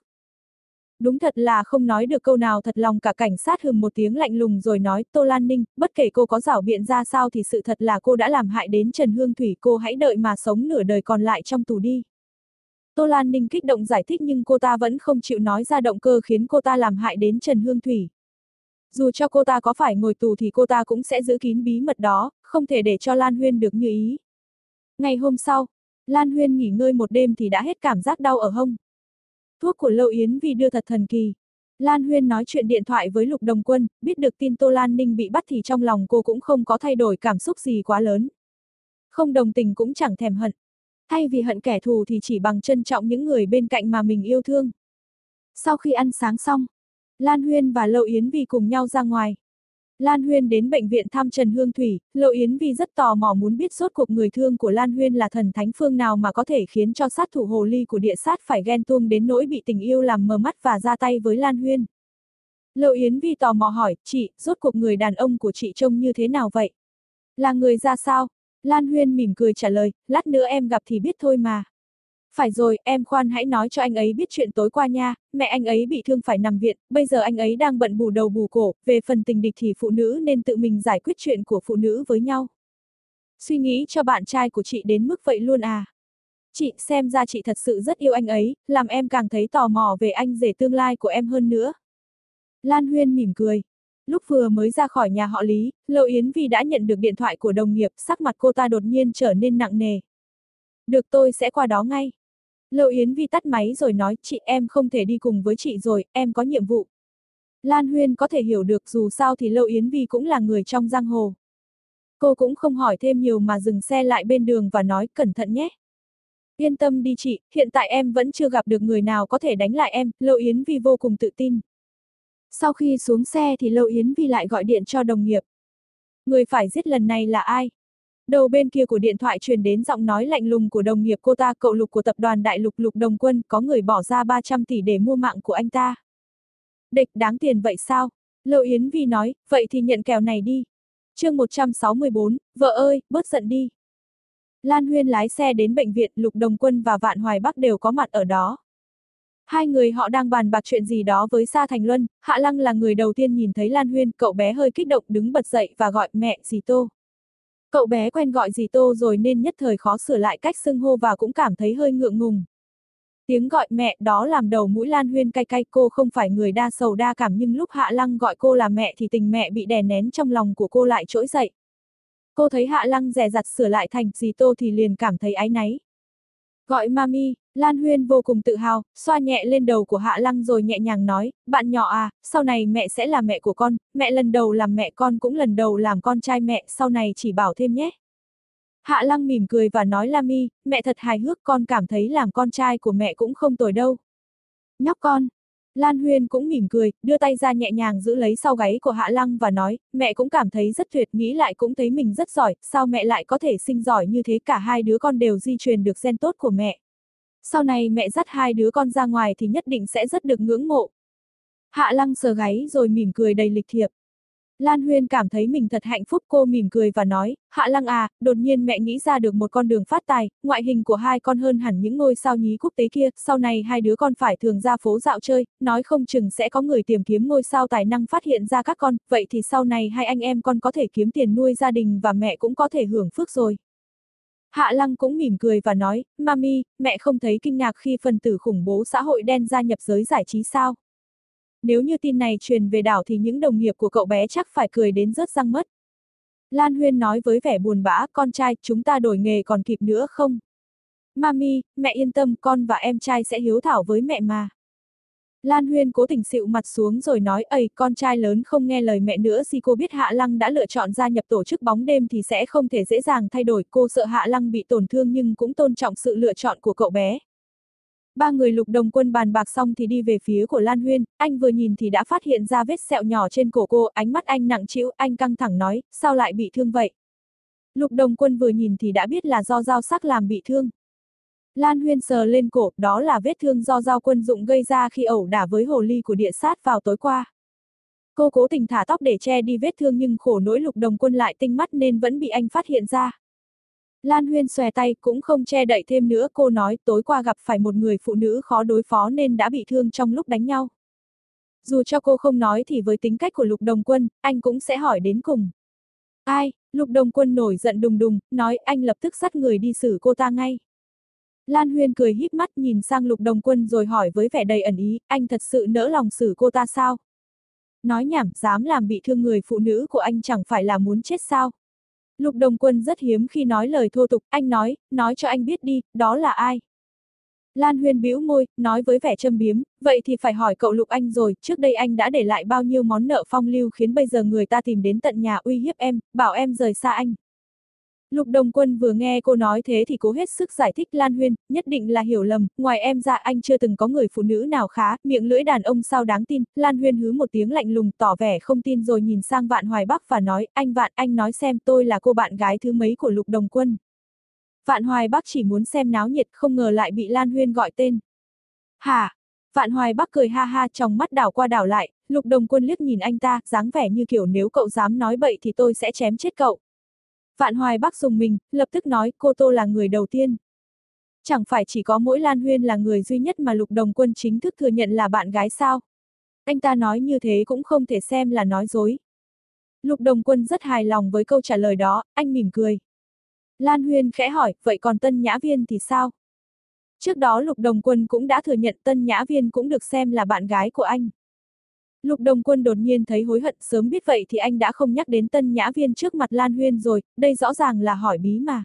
Đúng thật là không nói được câu nào thật lòng cả, cảnh sát hừm một tiếng lạnh lùng rồi nói, Tô Lan Ninh, bất kể cô có giảo biện ra sao thì sự thật là cô đã làm hại đến Trần Hương Thủy, cô hãy đợi mà sống nửa đời còn lại trong tù đi. Tô Lan Ninh kích động giải thích nhưng cô ta vẫn không chịu nói ra động cơ khiến cô ta làm hại đến Trần Hương Thủy. Dù cho cô ta có phải ngồi tù thì cô ta cũng sẽ giữ kín bí mật đó, không thể để cho Lan Huyên được như ý. Ngày hôm sau, Lan Huyên nghỉ ngơi một đêm thì đã hết cảm giác đau ở hông. Thuốc của Lâu Yến Vi đưa thật thần kỳ. Lan Huyên nói chuyện điện thoại với Lục Đồng Quân, biết được tin Tô Lan Ninh bị bắt thì trong lòng cô cũng không có thay đổi cảm xúc gì quá lớn. Không đồng tình cũng chẳng thèm hận. Thay vì hận kẻ thù thì chỉ bằng trân trọng những người bên cạnh mà mình yêu thương. Sau khi ăn sáng xong, Lan Huyên và Lâu Yến Vi cùng nhau ra ngoài. Lan Huyên đến bệnh viện thăm Trần Hương Thủy, Lâu Yến Vi rất tò mò muốn biết rốt cuộc người thương của Lan Huyên là thần thánh phương nào mà có thể khiến cho sát thủ hồ ly của địa sát phải ghen tuông đến nỗi bị tình yêu làm mờ mắt và ra tay với Lan Huyên. Lâu Yến Vi tò mò hỏi, chị, rốt cuộc người đàn ông của chị trông như thế nào vậy? Là người ra sao? Lan Huyên mỉm cười trả lời, lát nữa em gặp thì biết thôi mà. Phải rồi, em khoan hãy nói cho anh ấy biết chuyện tối qua nha, mẹ anh ấy bị thương phải nằm viện, bây giờ anh ấy đang bận bù đầu bù cổ, về phần tình địch thì phụ nữ nên tự mình giải quyết chuyện của phụ nữ với nhau. Suy nghĩ cho bạn trai của chị đến mức vậy luôn à? Chị, xem ra chị thật sự rất yêu anh ấy, làm em càng thấy tò mò về anh rể tương lai của em hơn nữa. Lan Huyên mỉm cười. Lúc vừa mới ra khỏi nhà họ Lý, Lâu Yến Vi đã nhận được điện thoại của đồng nghiệp, sắc mặt cô ta đột nhiên trở nên nặng nề. Được, tôi sẽ qua đó ngay. Lâu Yến Vi tắt máy rồi nói, chị, em không thể đi cùng với chị rồi, em có nhiệm vụ. Lan Huyên có thể hiểu được, dù sao thì Lâu Yến Vi cũng là người trong giang hồ. Cô cũng không hỏi thêm nhiều mà dừng xe lại bên đường và nói, cẩn thận nhé. Yên tâm đi chị, hiện tại em vẫn chưa gặp được người nào có thể đánh lại em, Lâu Yến Vi vô cùng tự tin. Sau khi xuống xe thì Lâu Yến Vi lại gọi điện cho đồng nghiệp. Người phải giết lần này là ai? Đầu bên kia của điện thoại truyền đến giọng nói lạnh lùng của đồng nghiệp cô ta, cậu Lục của tập đoàn Đại Lục, Lục Đồng Quân, có người bỏ ra ba trăm tỷ để mua mạng của anh ta. Địch, đáng tiền vậy sao? Lâu Yến Vi nói, vậy thì nhận kèo này đi. Chương một trăm sáu mươi bốn, vợ ơi, bớt giận đi. Lan Huyên lái xe đến bệnh viện, Lục Đồng Quân và Vạn Hoài Bắc đều có mặt ở đó. Hai người họ đang bàn bạc chuyện gì đó với Sa Thành Luân, Hạ Lăng là người đầu tiên nhìn thấy Lan Huyên, cậu bé hơi kích động đứng bật dậy và gọi mẹ, dì Tô. Cậu bé quen gọi dì Tô rồi nên nhất thời khó sửa lại cách xưng hô và cũng cảm thấy hơi ngượng ngùng. Tiếng gọi mẹ đó làm đầu mũi Lan Huyên cay cay, cô không phải người đa sầu đa cảm nhưng lúc Hạ Lăng gọi cô là mẹ thì tình mẹ bị đè nén trong lòng của cô lại trỗi dậy. Cô thấy Hạ Lăng dè dặt sửa lại thành dì Tô thì liền cảm thấy áy náy. Gọi mami, Lan Huyên vô cùng tự hào, xoa nhẹ lên đầu của Hạ Lăng rồi nhẹ nhàng nói, bạn nhỏ à, sau này mẹ sẽ là mẹ của con, mẹ lần đầu làm mẹ con cũng lần đầu làm con trai mẹ, sau này chỉ bảo thêm nhé. Hạ Lăng mỉm cười và nói Lami, mẹ thật hài hước, con cảm thấy làm con trai của mẹ cũng không tồi đâu. Nhóc con. Lan Huyên cũng mỉm cười, đưa tay ra nhẹ nhàng giữ lấy sau gáy của Hạ Lăng và nói, mẹ cũng cảm thấy rất tuyệt, nghĩ lại cũng thấy mình rất giỏi, sao mẹ lại có thể sinh giỏi như thế, cả hai đứa con đều di truyền được gen tốt của mẹ. Sau này mẹ dắt hai đứa con ra ngoài thì nhất định sẽ rất được ngưỡng mộ. Hạ Lăng sờ gáy rồi mỉm cười đầy lịch thiệp. Lan Huyên cảm thấy mình thật hạnh phúc, cô mỉm cười và nói, Hạ Lăng à, đột nhiên mẹ nghĩ ra được một con đường phát tài, ngoại hình của hai con hơn hẳn những ngôi sao nhí quốc tế kia, sau này hai đứa con phải thường ra phố dạo chơi, nói không chừng sẽ có người tìm kiếm ngôi sao tài năng phát hiện ra các con, vậy thì sau này hai anh em con có thể kiếm tiền nuôi gia đình và mẹ cũng có thể hưởng phước rồi. Hạ Lăng cũng mỉm cười và nói, Mami, mẹ không thấy kinh ngạc khi phần tử khủng bố xã hội đen gia nhập giới giải trí sao? Nếu như tin này truyền về đảo thì những đồng nghiệp của cậu bé chắc phải cười đến rớt răng mất. Lan Huyên nói với vẻ buồn bã, con trai, chúng ta đổi nghề còn kịp nữa không? Mami, mẹ yên tâm, con và em trai sẽ hiếu thảo với mẹ mà. Lan Huyên cố tình xịu mặt xuống rồi nói, ây, con trai lớn không nghe lời mẹ nữa gì. Cô biết Hạ Lăng đã lựa chọn gia nhập tổ chức bóng đêm thì sẽ không thể dễ dàng thay đổi, cô sợ Hạ Lăng bị tổn thương nhưng cũng tôn trọng sự lựa chọn của cậu bé. Ba người Lục Đồng Quân bàn bạc xong thì đi về phía của Lan Huyên, anh vừa nhìn thì đã phát hiện ra vết sẹo nhỏ trên cổ cô, ánh mắt anh nặng trĩu, anh căng thẳng nói, sao lại bị thương vậy? Lục Đồng Quân vừa nhìn thì đã biết là do dao sắc làm bị thương. Lan Huyên sờ lên cổ, đó là vết thương do dao quân dụng gây ra khi ẩu đả với hồ ly của địa sát vào tối qua. Cô cố tình thả tóc để che đi vết thương nhưng khổ nỗi Lục Đồng Quân lại tinh mắt nên vẫn bị anh phát hiện ra. Lan Huyên xòe tay cũng không che đậy thêm nữa, cô nói tối qua gặp phải một người phụ nữ khó đối phó nên đã bị thương trong lúc đánh nhau. Dù cho cô không nói thì với tính cách của Lục Đồng Quân, anh cũng sẽ hỏi đến cùng. Ai? Lục Đồng Quân nổi giận đùng đùng, nói anh lập tức dắt người đi xử cô ta ngay. Lan Huyên cười híp mắt nhìn sang Lục Đồng Quân rồi hỏi với vẻ đầy ẩn ý, anh thật sự nỡ lòng xử cô ta sao? Nói nhảm, dám làm bị thương người phụ nữ của anh chẳng phải là muốn chết sao? Lục Đồng Quân rất hiếm khi nói lời thô tục, anh nói, nói cho anh biết đi, đó là ai? Lan Huyên bĩu môi, nói với vẻ châm biếm, vậy thì phải hỏi cậu Lục anh rồi, trước đây anh đã để lại bao nhiêu món nợ phong lưu khiến bây giờ người ta tìm đến tận nhà uy hiếp em, bảo em rời xa anh. Lục Đồng Quân vừa nghe cô nói thế thì cố hết sức giải thích, Lan Huyên, nhất định là hiểu lầm, ngoài em ra anh chưa từng có người phụ nữ nào khá, miệng lưỡi đàn ông sao đáng tin. Lan Huyên hứ một tiếng lạnh lùng tỏ vẻ không tin rồi nhìn sang Vạn Hoài Bắc và nói, anh Vạn, anh nói xem tôi là cô bạn gái thứ mấy của Lục Đồng Quân. Vạn Hoài Bắc chỉ muốn xem náo nhiệt không ngờ lại bị Lan Huyên gọi tên. Hả? Vạn Hoài Bắc cười ha ha, trong mắt đảo qua đảo lại, Lục Đồng Quân liếc nhìn anh ta, dáng vẻ như kiểu nếu cậu dám nói bậy thì tôi sẽ chém chết cậu. Vạn Hoài Bắc dùng mình, lập tức nói, cô Tô là người đầu tiên. Chẳng phải chỉ có mỗi Lan Huyên là người duy nhất mà Lục Đồng Quân chính thức thừa nhận là bạn gái sao? Anh ta nói như thế cũng không thể xem là nói dối. Lục Đồng Quân rất hài lòng với câu trả lời đó, anh mỉm cười. Lan Huyên khẽ hỏi, vậy còn Tân Nhã Viên thì sao? Trước đó Lục Đồng Quân cũng đã thừa nhận Tân Nhã Viên cũng được xem là bạn gái của anh. Lục Đồng Quân đột nhiên thấy hối hận, sớm biết vậy thì anh đã không nhắc đến Tân Nhã Viên trước mặt Lan Huyên rồi, đây rõ ràng là hỏi bí mà.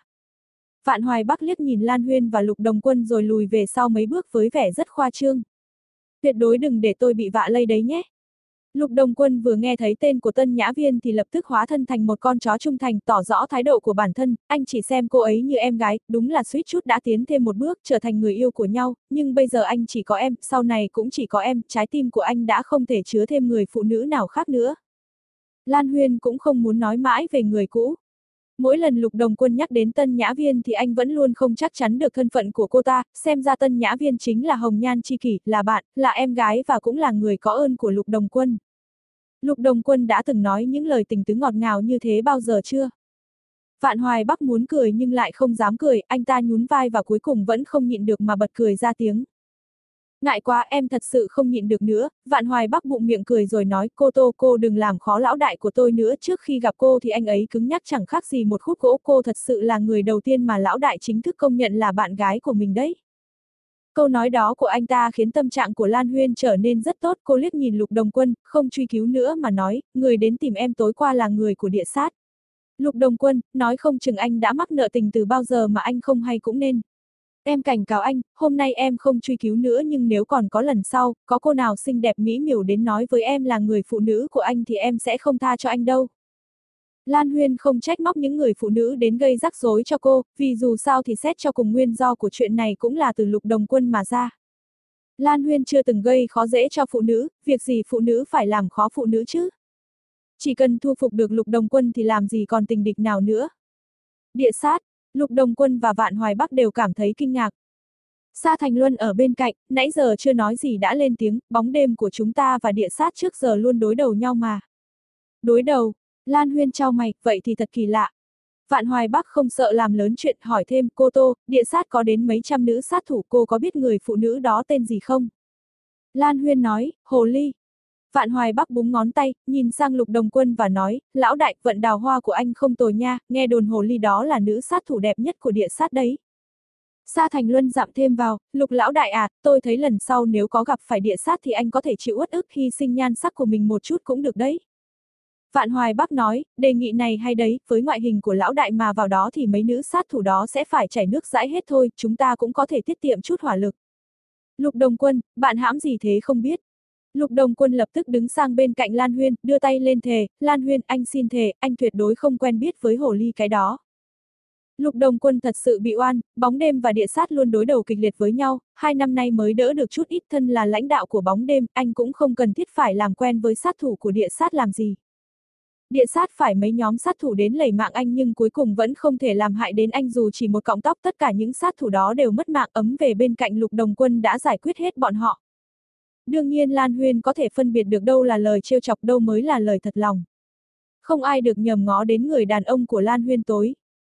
Vạn Hoài Bắc liếc nhìn Lan Huyên và Lục Đồng Quân rồi lùi về sau mấy bước với vẻ rất khoa trương. Tuyệt đối đừng để tôi bị vạ lây đấy nhé. Lục Đồng Quân vừa nghe thấy tên của Tân Nhã Viên thì lập tức hóa thân thành một con chó trung thành, tỏ rõ thái độ của bản thân, anh chỉ xem cô ấy như em gái, đúng là suýt chút đã tiến thêm một bước trở thành người yêu của nhau, nhưng bây giờ anh chỉ có em, sau này cũng chỉ có em, trái tim của anh đã không thể chứa thêm người phụ nữ nào khác nữa. Lan Huyên cũng không muốn nói mãi về người cũ. Mỗi lần Lục Đồng Quân nhắc đến Tân Nhã Viên thì anh vẫn luôn không chắc chắn được thân phận của cô ta, xem ra Tân Nhã Viên chính là hồng nhan tri kỷ, là bạn, là em gái và cũng là người có ơn của Lục Đồng Quân. Lục Đồng Quân đã từng nói những lời tình tứ ngọt ngào như thế bao giờ chưa? Vạn Hoài Bắc muốn cười nhưng lại không dám cười, anh ta nhún vai và cuối cùng vẫn không nhịn được mà bật cười ra tiếng. Ngại quá, em thật sự không nhịn được nữa. Vạn Hoài Bắc bụng miệng cười rồi nói, cô Tô, cô đừng làm khó lão đại của tôi nữa, trước khi gặp cô thì anh ấy cứng nhắc chẳng khác gì một khúc gỗ, cô thật sự là người đầu tiên mà lão đại chính thức công nhận là bạn gái của mình đấy. Câu nói đó của anh ta khiến tâm trạng của Lan Huyên trở nên rất tốt, cô liếc nhìn Lục Đồng Quân, không truy cứu nữa mà nói, người đến tìm em tối qua là người của địa sát. Lục Đồng Quân, nói không chừng anh đã mắc nợ tình từ bao giờ mà anh không hay cũng nên. Em cảnh cáo anh, hôm nay em không truy cứu nữa nhưng nếu còn có lần sau, có cô nào xinh đẹp mỹ miều đến nói với em là người phụ nữ của anh thì em sẽ không tha cho anh đâu. Lan Huyên không trách móc những người phụ nữ đến gây rắc rối cho cô, vì dù sao thì xét cho cùng nguyên do của chuyện này cũng là từ Lục Đồng Quân mà ra. Lan Huyên chưa từng gây khó dễ cho phụ nữ, việc gì phụ nữ phải làm khó phụ nữ chứ? Chỉ cần thu phục được Lục Đồng Quân thì làm gì còn tình địch nào nữa. Địa sát, Lục Đồng Quân và Vạn Hoài Bắc đều cảm thấy kinh ngạc. Sa Thành Luân ở bên cạnh, nãy giờ chưa nói gì đã lên tiếng, bóng đêm của chúng ta và địa sát trước giờ luôn đối đầu nhau mà. Đối đầu, Lan Huyên chau mày, vậy thì thật kỳ lạ. Vạn Hoài Bắc không sợ làm lớn chuyện, hỏi thêm, cô Tô, địa sát có đến mấy trăm nữ sát thủ, cô có biết người phụ nữ đó tên gì không? Lan Huyên nói, Hồ Ly. Vạn Hoài Bắc búng ngón tay, nhìn sang Lục Đồng Quân và nói, lão đại, vận đào hoa của anh không tồi nha, nghe đồn Hồ Ly đó là nữ sát thủ đẹp nhất của địa sát đấy. Sa Thành Luân dặm thêm vào, Lục lão đại à, tôi thấy lần sau nếu có gặp phải địa sát thì anh có thể chịu uất ức hy sinh nhan sắc của mình một chút cũng được đấy. Vạn Hoài Bắc nói, đề nghị này hay đấy, với ngoại hình của lão đại mà vào đó thì mấy nữ sát thủ đó sẽ phải chảy nước dãi hết thôi, chúng ta cũng có thể tiết kiệm chút hỏa lực. Lục Đồng Quân, bạn hãm gì thế không biết? Lục Đồng Quân lập tức đứng sang bên cạnh Lan Huyên, đưa tay lên thề, Lan Huyên, anh xin thề, anh tuyệt đối không quen biết với hồ ly cái đó. Lục Đồng Quân thật sự bị oan, bóng đêm và địa sát luôn đối đầu kịch liệt với nhau, hai năm nay mới đỡ được chút ít, thân là lãnh đạo của bóng đêm, anh cũng không cần thiết phải làm quen với sát thủ của địa sát làm gì. Địa sát phải mấy nhóm sát thủ đến lẩy mạng anh nhưng cuối cùng vẫn không thể làm hại đến anh dù chỉ một cọng tóc, tất cả những sát thủ đó đều mất mạng, ấm về bên cạnh Lục Đồng Quân đã giải quyết hết bọn họ. Đương nhiên Lan Huyên có thể phân biệt được đâu là lời trêu chọc đâu mới là lời thật lòng. Không ai được nhầm ngó đến người đàn ông của Lan Huyên tối.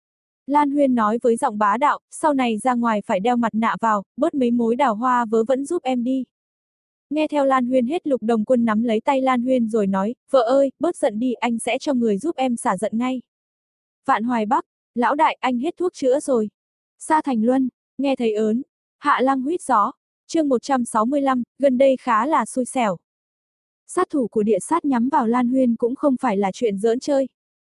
Lan Huyên nói với giọng bá đạo, sau này ra ngoài phải đeo mặt nạ vào, bớt mấy mối đào hoa vớ vẩn giúp em đi. Nghe theo Lan Huyên hết, Lục Đồng Quân nắm lấy tay Lan Huyên rồi nói, vợ ơi, bớt giận đi, anh sẽ cho người giúp em xả giận ngay. Vạn Hoài Bắc, lão đại, anh hết thuốc chữa rồi. Sa Thành Luân, nghe thấy ớn. Hạ Lăng huýt gió. Chương một trăm sáu mươi lăm, gần đây khá là xui xẻo. Sát thủ của địa sát nhắm vào Lan Huyên cũng không phải là chuyện giỡn chơi.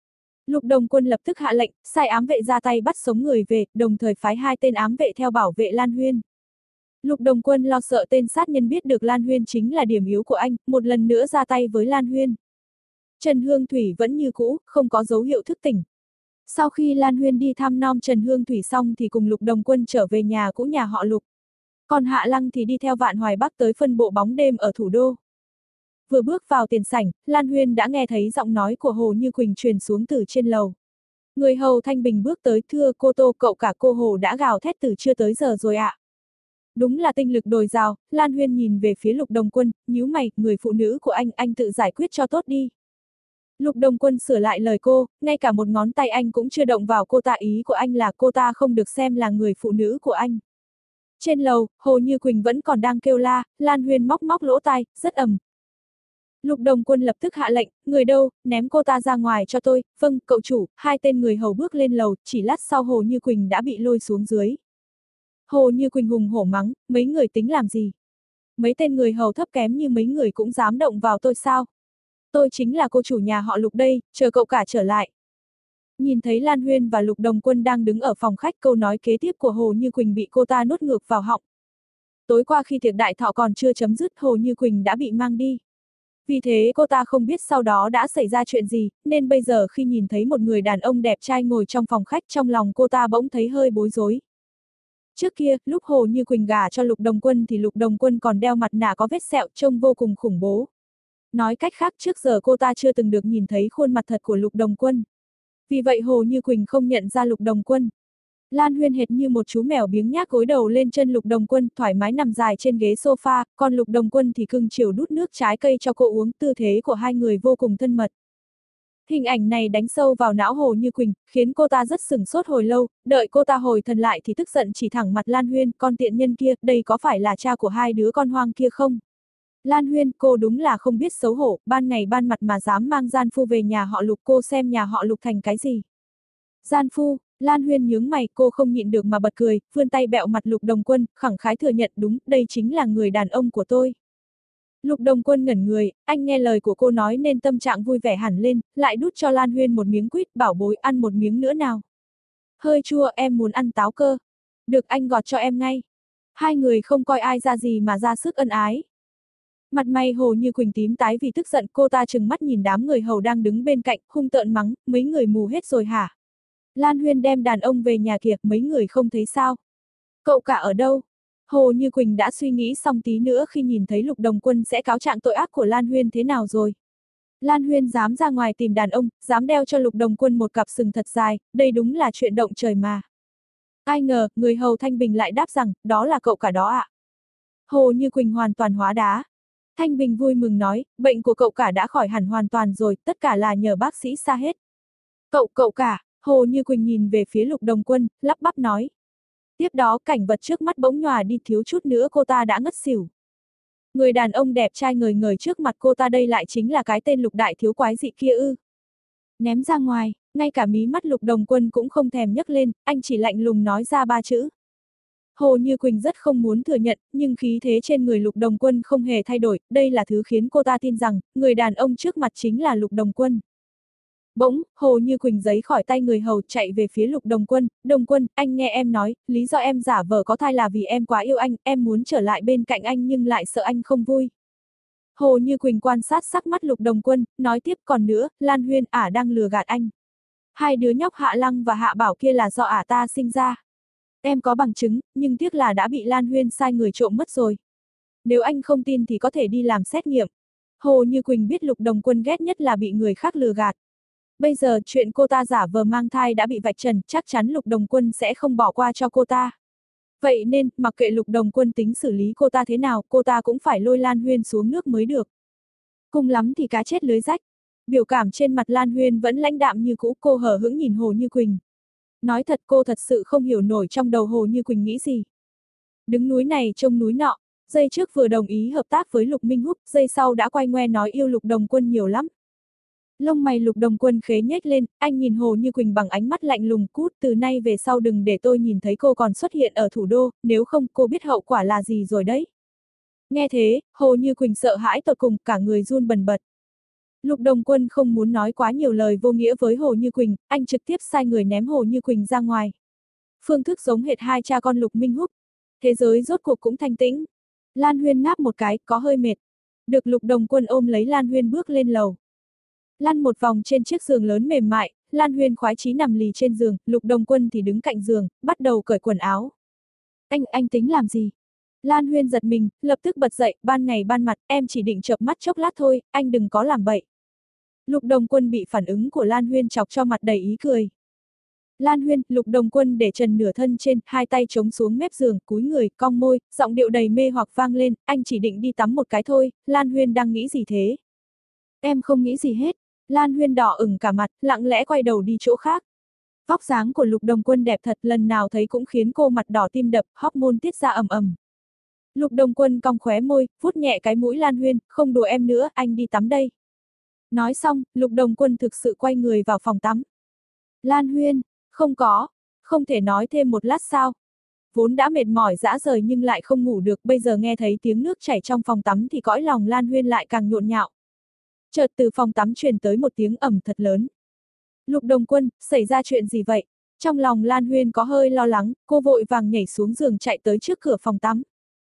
Lục Đồng Quân lập tức hạ lệnh, sai ám vệ ra tay bắt sống người về, đồng thời phái hai tên ám vệ theo bảo vệ Lan Huyên. Lục Đồng Quân lo sợ tên sát nhân biết được Lan Huyên chính là điểm yếu của anh, một lần nữa ra tay với Lan Huyên. Trần Hương Thủy vẫn như cũ, không có dấu hiệu thức tỉnh. Sau khi Lan Huyên đi thăm nom Trần Hương Thủy xong thì cùng Lục Đồng Quân trở về nhà cũ nhà họ Lục. Còn Hạ Lăng thì đi theo Vạn Hoài Bắc tới phân bộ bóng đêm ở thủ đô. Vừa bước vào tiền sảnh, Lan Huyên đã nghe thấy giọng nói của Hồ Như Quỳnh truyền xuống từ trên lầu. Người hầu Thanh Bình bước tới, thưa cô Tô, cậu cả cô Hồ đã gào thét từ trưa tới giờ rồi ạ. À. Đúng là tinh lực dồi dào, Lan Huyên nhìn về phía Lục Đồng Quân, nhíu mày, người phụ nữ của anh, anh tự giải quyết cho tốt đi. Lục Đồng Quân sửa lại lời cô, ngay cả một ngón tay anh cũng chưa động vào cô ta, ý của anh là cô ta không được xem là người phụ nữ của anh. Trên lầu, Hồ Như Quỳnh vẫn còn đang kêu la, Lan Huyên móc móc lỗ tai, rất ầm. Lục Đồng Quân lập tức hạ lệnh, người đâu, ném cô ta ra ngoài cho tôi, vâng, cậu chủ, hai tên người hầu bước lên lầu, chỉ lát sau Hồ Như Quỳnh đã bị lôi xuống dưới. Hồ Như Quỳnh hùng hổ mắng, mấy người tính làm gì? Mấy tên người hầu thấp kém như mấy người cũng dám động vào tôi sao? Tôi chính là cô chủ nhà họ Lục đây, chờ cậu cả trở lại. Nhìn thấy Lan Huyên và Lục Đồng Quân đang đứng ở phòng khách, câu nói kế tiếp của Hồ Như Quỳnh bị cô ta nuốt ngược vào họng. Tối qua khi tiệc đại thọ còn chưa chấm dứt, Hồ Như Quỳnh đã bị mang đi. Vì thế cô ta không biết sau đó đã xảy ra chuyện gì, nên bây giờ khi nhìn thấy một người đàn ông đẹp trai ngồi trong phòng khách, trong lòng cô ta bỗng thấy hơi bối rối. Trước kia, lúc Hồ Như Quỳnh gả cho Lục Đồng Quân thì Lục Đồng Quân còn đeo mặt nạ có vết sẹo, trông vô cùng khủng bố. Nói cách khác, trước giờ cô ta chưa từng được nhìn thấy khuôn mặt thật của Lục Đồng Quân. Vì vậy Hồ Như Quỳnh không nhận ra Lục Đồng Quân. Lan Huyên hệt như một chú mèo biếng nhác gối đầu lên chân Lục Đồng Quân, thoải mái nằm dài trên ghế sofa, còn Lục Đồng Quân thì cưng chiều đút nước trái cây cho cô uống, tư thế của hai người vô cùng thân mật. Hình ảnh này đánh sâu vào não Hồ Như Quỳnh, khiến cô ta rất sửng sốt hồi lâu, đợi cô ta hồi thần lại thì tức giận chỉ thẳng mặt Lan Huyên, con tiện nhân kia, đây có phải là cha của hai đứa con hoang kia không? Lan Huyên, cô đúng là không biết xấu hổ, ban ngày ban mặt mà dám mang gian phu về nhà họ Lục, cô xem nhà họ Lục thành cái gì? Gian phu, Lan Huyên nhướng mày, cô không nhịn được mà bật cười, vươn tay bẹo mặt Lục Đồng Quân, khẳng khái thừa nhận, đúng, đây chính là người đàn ông của tôi. Lục Đồng Quân ngẩn người, anh nghe lời của cô nói nên tâm trạng vui vẻ hẳn lên, lại đút cho Lan Huyên một miếng quýt, bảo bối ăn một miếng nữa nào. Hơi chua, em muốn ăn táo cơ. Được, anh gọt cho em ngay. Hai người không coi ai ra gì mà ra sức ân ái. Mặt mày Hồ Như Quỳnh tím tái vì tức giận, cô ta trừng mắt nhìn đám người hầu đang đứng bên cạnh, hung tợn mắng, mấy người mù hết rồi hả? Lan Huyên đem đàn ông về nhà kìa, mấy người không thấy sao? Cậu cả ở đâu? Hồ Như Quỳnh đã suy nghĩ xong tí nữa khi nhìn thấy Lục Đồng Quân sẽ cáo trạng tội ác của Lan Huyên thế nào rồi. Lan Huyên dám ra ngoài tìm đàn ông, dám đeo cho Lục Đồng Quân một cặp sừng thật dài, đây đúng là chuyện động trời mà. Ai ngờ, người hầu Thanh Bình lại đáp rằng, đó là cậu cả đó ạ. Hồ Như Quỳnh hoàn toàn hóa đá. Thanh Bình vui mừng nói, bệnh của cậu cả đã khỏi hẳn hoàn toàn rồi, tất cả là nhờ bác sĩ Sa hết. Cậu, cậu cả, Hồ Như Quỳnh nhìn về phía Lục Đồng Quân, lắp bắp nói. Tiếp đó cảnh vật trước mắt bỗng nhòa đi, thiếu chút nữa cô ta đã ngất xỉu. Người đàn ông đẹp trai ngời ngời trước mặt cô ta đây lại chính là cái tên Lục đại thiếu quái dị kia ư. Ném ra ngoài, ngay cả mí mắt Lục Đồng Quân cũng không thèm nhấc lên, anh chỉ lạnh lùng nói ra ba chữ. Hồ Như Quỳnh rất không muốn thừa nhận, nhưng khí thế trên người Lục Đồng Quân không hề thay đổi, đây là thứ khiến cô ta tin rằng, người đàn ông trước mặt chính là Lục Đồng Quân. Bỗng, Hồ Như Quỳnh giấy khỏi tay người hầu chạy về phía Lục Đồng Quân, Đồng Quân, anh nghe em nói, lý do em giả vờ có thai là vì em quá yêu anh, em muốn trở lại bên cạnh anh nhưng lại sợ anh không vui. Hồ Như Quỳnh quan sát sắc mắt Lục Đồng Quân, nói tiếp còn nữa, Lan Huyên ả đang lừa gạt anh. Hai đứa nhóc Hạ Lăng và Hạ Bảo kia là do ả ta sinh ra. Em có bằng chứng, nhưng tiếc là đã bị Lan Huyên sai người trộm mất rồi. Nếu anh không tin thì có thể đi làm xét nghiệm. Hồ Như Quỳnh biết Lục Đồng Quân ghét nhất là bị người khác lừa gạt. Bây giờ chuyện cô ta giả vờ mang thai đã bị vạch trần, chắc chắn Lục Đồng Quân sẽ không bỏ qua cho cô ta. Vậy nên, mặc kệ Lục Đồng Quân tính xử lý cô ta thế nào, cô ta cũng phải lôi Lan Huyên xuống nước mới được. Cùng lắm thì cá chết lưới rách. Biểu cảm trên mặt Lan Huyên vẫn lãnh đạm như cũ, cô hờ hững nhìn Hồ Như Quỳnh. Nói thật cô thật sự không hiểu nổi trong đầu Hồ Như Quỳnh nghĩ gì. Đứng núi này trông núi nọ, giây trước vừa đồng ý hợp tác với Lục Minh Húc, giây sau đã quay ngoe nói yêu Lục Đồng Quân nhiều lắm. Lông mày Lục Đồng Quân khế nhếch lên, anh nhìn Hồ Như Quỳnh bằng ánh mắt lạnh lùng, cút, từ nay về sau đừng để tôi nhìn thấy cô còn xuất hiện ở thủ đô, nếu không cô biết hậu quả là gì rồi đấy. Nghe thế, Hồ Như Quỳnh sợ hãi tột cùng, cả người run bần bật. Lục Đồng Quân không muốn nói quá nhiều lời vô nghĩa với Hồ Như Quỳnh, anh trực tiếp sai người ném Hồ Như Quỳnh ra ngoài. Phương thức giống hệt hai cha con Lục Minh Húc. Thế giới rốt cuộc cũng thanh tĩnh. Lan Huyên ngáp một cái, có hơi mệt. Được Lục Đồng Quân ôm lấy Lan Huyên bước lên lầu. Lăn một vòng trên chiếc giường lớn mềm mại, Lan Huyên khoái chí nằm lì trên giường, Lục Đồng Quân thì đứng cạnh giường, bắt đầu cởi quần áo. Anh, anh tính làm gì? Lan Huyên giật mình, lập tức bật dậy, ban ngày ban mặt, em chỉ định chợp mắt chốc lát thôi, anh đừng có làm bậy. Lục Đồng Quân bị phản ứng của Lan Huyên chọc cho mặt đầy ý cười. Lan Huyên, Lục Đồng Quân để trần nửa thân trên, hai tay chống xuống mép giường, cúi người, cong môi, giọng điệu đầy mê hoặc vang lên, anh chỉ định đi tắm một cái thôi, Lan Huyên đang nghĩ gì thế? Em không nghĩ gì hết. Lan Huyên đỏ ửng cả mặt, lặng lẽ quay đầu đi chỗ khác. Vóc dáng của Lục Đồng Quân đẹp thật, lần nào thấy cũng khiến cô mặt đỏ tim đập, hormone tiết ra ầm ầm. Lục Đồng Quân cong khóe môi, vuốt nhẹ cái mũi Lan Huyên, không đùa em nữa, anh đi tắm đây. Nói xong, Lục Đồng Quân thực sự quay người vào phòng tắm. Lan Huyên, không có, không thể nói thêm một lát sao. Vốn đã mệt mỏi dã rời nhưng lại không ngủ được, bây giờ nghe thấy tiếng nước chảy trong phòng tắm thì cõi lòng Lan Huyên lại càng nhộn nhạo. Chợt từ phòng tắm truyền tới một tiếng ầm thật lớn. Lục Đồng Quân, xảy ra chuyện gì vậy? Trong lòng Lan Huyên có hơi lo lắng, cô vội vàng nhảy xuống giường chạy tới trước cửa phòng tắm.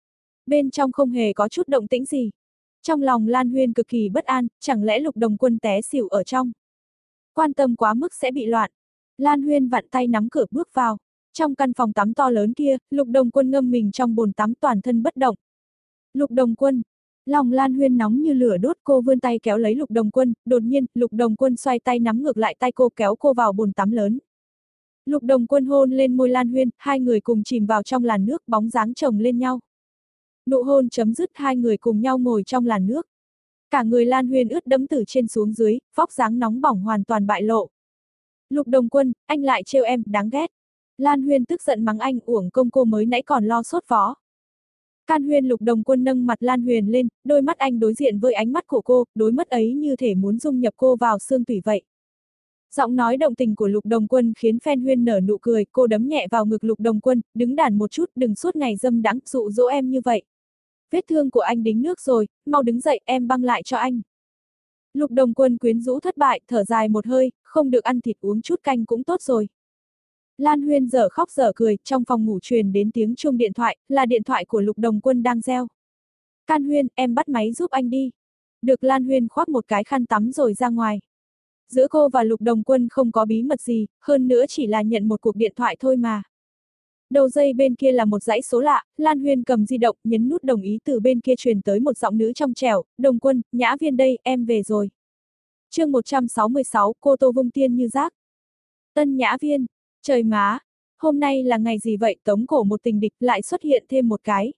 Bên trong không hề có chút động tĩnh gì. Trong lòng Lan Huyên cực kỳ bất an, chẳng lẽ Lục Đồng Quân té xỉu ở trong? Quan tâm quá mức sẽ bị loạn. Lan Huyên vặn tay nắm cửa bước vào. Trong căn phòng tắm to lớn kia, Lục Đồng Quân ngâm mình trong bồn tắm toàn thân bất động. Lục Đồng Quân. Lòng Lan Huyên nóng như lửa đốt, cô vươn tay kéo lấy Lục Đồng Quân, đột nhiên, Lục Đồng Quân xoay tay nắm ngược lại tay cô, kéo cô vào bồn tắm lớn. Lục Đồng Quân hôn lên môi Lan Huyên, hai người cùng chìm vào trong làn nước, bóng dáng chồng lên nhau. Nụ hôn chấm dứt, hai người cùng nhau ngồi trong làn nước. Cả người Lan Huyên ướt đẫm từ trên xuống dưới, vóc dáng nóng bỏng hoàn toàn bại lộ. Lục Đồng Quân, anh lại trêu em, đáng ghét. Lan Huyên tức giận mắng anh, uổng công cô mới nãy còn lo sốt vó. Can Huyên. Lục Đồng Quân nâng mặt Lan Huyên lên, đôi mắt anh đối diện với ánh mắt của cô, đôi mắt ấy như thể muốn dung nhập cô vào xương tủy vậy. Giọng nói động tình của Lục Đồng Quân khiến Phen Huyên nở nụ cười, cô đấm nhẹ vào ngực Lục Đồng Quân, đứng đàn một chút, đừng suốt ngày dâm đãng dụ dỗ em như vậy. Vết thương của anh đính nước rồi, mau đứng dậy, em băng lại cho anh. Lục Đồng Quân quyến rũ thất bại, thở dài một hơi, không được ăn thịt uống chút canh cũng tốt rồi. Lan Huyên dở khóc dở cười, trong phòng ngủ truyền đến tiếng chuông điện thoại, là điện thoại của Lục Đồng Quân đang reo. Can Huyên, em bắt máy giúp anh đi. Được. Lan Huyên khoác một cái khăn tắm rồi ra ngoài. Giữa cô và Lục Đồng Quân không có bí mật gì, hơn nữa chỉ là nhận một cuộc điện thoại thôi mà. Đầu dây bên kia là một dãy số lạ, Lan Huyên cầm di động, nhấn nút đồng ý, từ bên kia truyền tới một giọng nữ trong trẻo, Đồng Quân, Nhã Viên đây, em về rồi. Chương một trăm sáu mươi sáu, cô Tô vung tiên như rác. Tân Nhã Viên, trời má, hôm nay là ngày gì vậy, tống cổ một tình địch lại xuất hiện thêm một cái.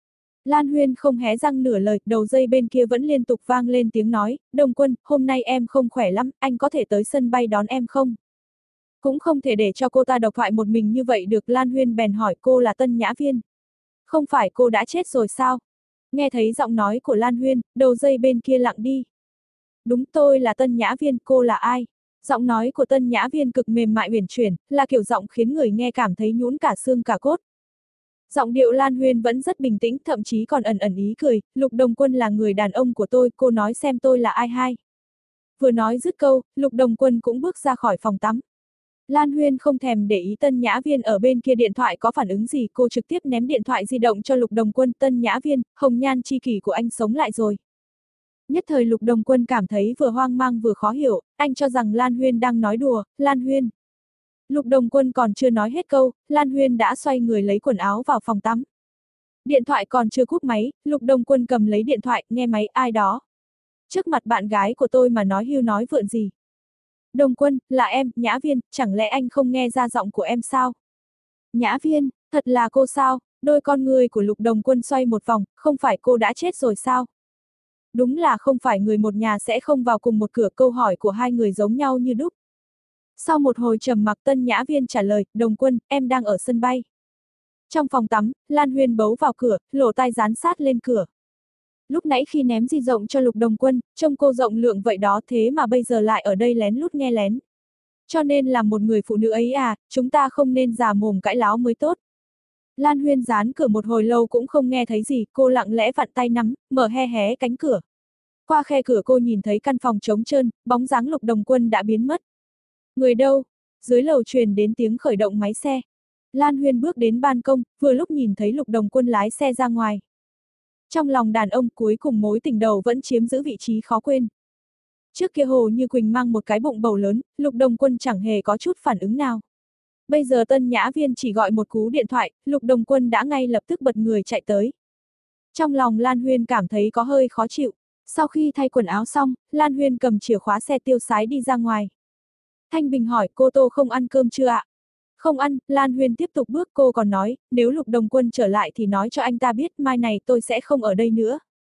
Lan Huyên không hé răng nửa lời, đầu dây bên kia vẫn liên tục vang lên tiếng nói, Đồng Quân, hôm nay em không khỏe lắm, anh có thể tới sân bay đón em không? Cũng không thể để cho cô ta độc thoại một mình như vậy được. Lan Huyên bèn hỏi, cô là Tân Nhã Viên. Không phải cô đã chết rồi sao? Nghe thấy giọng nói của Lan Huyên, đầu dây bên kia lặng đi. Đúng, tôi là Tân Nhã Viên, cô là ai? Giọng nói của Tân Nhã Viên cực mềm mại uyển chuyển, là kiểu giọng khiến người nghe cảm thấy nhũn cả xương cả cốt. Giọng điệu Lan Huyên vẫn rất bình tĩnh, thậm chí còn ẩn ẩn ý cười, Lục Đồng Quân là người đàn ông của tôi, cô nói xem tôi là ai hay. Vừa nói dứt câu, Lục Đồng Quân cũng bước ra khỏi phòng tắm. Lan Huyên không thèm để ý Tân Nhã Viên ở bên kia điện thoại có phản ứng gì, cô trực tiếp ném điện thoại di động cho Lục Đồng Quân. Tân Nhã Viên, hồng nhan chi kỷ của anh sống lại rồi. Nhất thời Lục Đồng Quân cảm thấy vừa hoang mang vừa khó hiểu, anh cho rằng Lan Huyên đang nói đùa. Lan Huyên. Lục Đồng Quân còn chưa nói hết câu, Lan Huyên đã xoay người lấy quần áo vào phòng tắm. Điện thoại còn chưa cúp máy, Lục Đồng Quân cầm lấy điện thoại, nghe máy, ai đó. Trước mặt bạn gái của tôi mà nói hưu nói vượn gì. Đồng Quân, là em, Nhã Viên, chẳng lẽ anh không nghe ra giọng của em sao? Nhã Viên, thật là cô sao? Đôi con người của Lục Đồng Quân xoay một vòng, không phải cô đã chết rồi sao? Đúng là không phải người một nhà sẽ không vào cùng một cửa, câu hỏi của hai người giống nhau như đúc. Sau một hồi trầm mặc, Tân Nhã Viên trả lời, Đồng Quân, em đang ở sân bay. Trong phòng tắm, Lan Huyên bấu vào cửa, lỗ tai dán sát lên cửa. Lúc nãy khi ném di động cho Lục Đồng Quân, trông cô rộng lượng vậy đó, thế mà bây giờ lại ở đây lén lút nghe lén. Cho nên là một người phụ nữ ấy à, chúng ta không nên già mồm cãi láo mới tốt. Lan Huyên dán cửa một hồi lâu cũng không nghe thấy gì, cô lặng lẽ vặn tay nắm, mở hé hé cánh cửa. Qua khe cửa cô nhìn thấy căn phòng trống trơn, bóng dáng Lục Đồng Quân đã biến mất. Người đâu? Dưới lầu truyền đến tiếng khởi động máy xe. Lan Huyên bước đến ban công, vừa lúc nhìn thấy Lục Đồng Quân lái xe ra ngoài. Trong lòng đàn ông cuối cùng mối tình đầu vẫn chiếm giữ vị trí khó quên. Trước kia Hồ Như Quỳnh mang một cái bụng bầu lớn, Lục Đồng Quân chẳng hề có chút phản ứng nào. Bây giờ Tân Nhã Viên chỉ gọi một cú điện thoại, Lục Đồng Quân đã ngay lập tức bật người chạy tới. Trong lòng Lan Huyên cảm thấy có hơi khó chịu. Sau khi thay quần áo xong, Lan Huyên cầm chìa khóa xe tiêu sái đi ra ngoài. Thanh Bình hỏi, cô Tô không ăn cơm chưa ạ? Không ăn. Lan Huyên tiếp tục bước, cô còn nói, nếu Lục Đồng Quân trở lại thì nói cho anh ta biết, mai này tôi sẽ không ở đây nữa.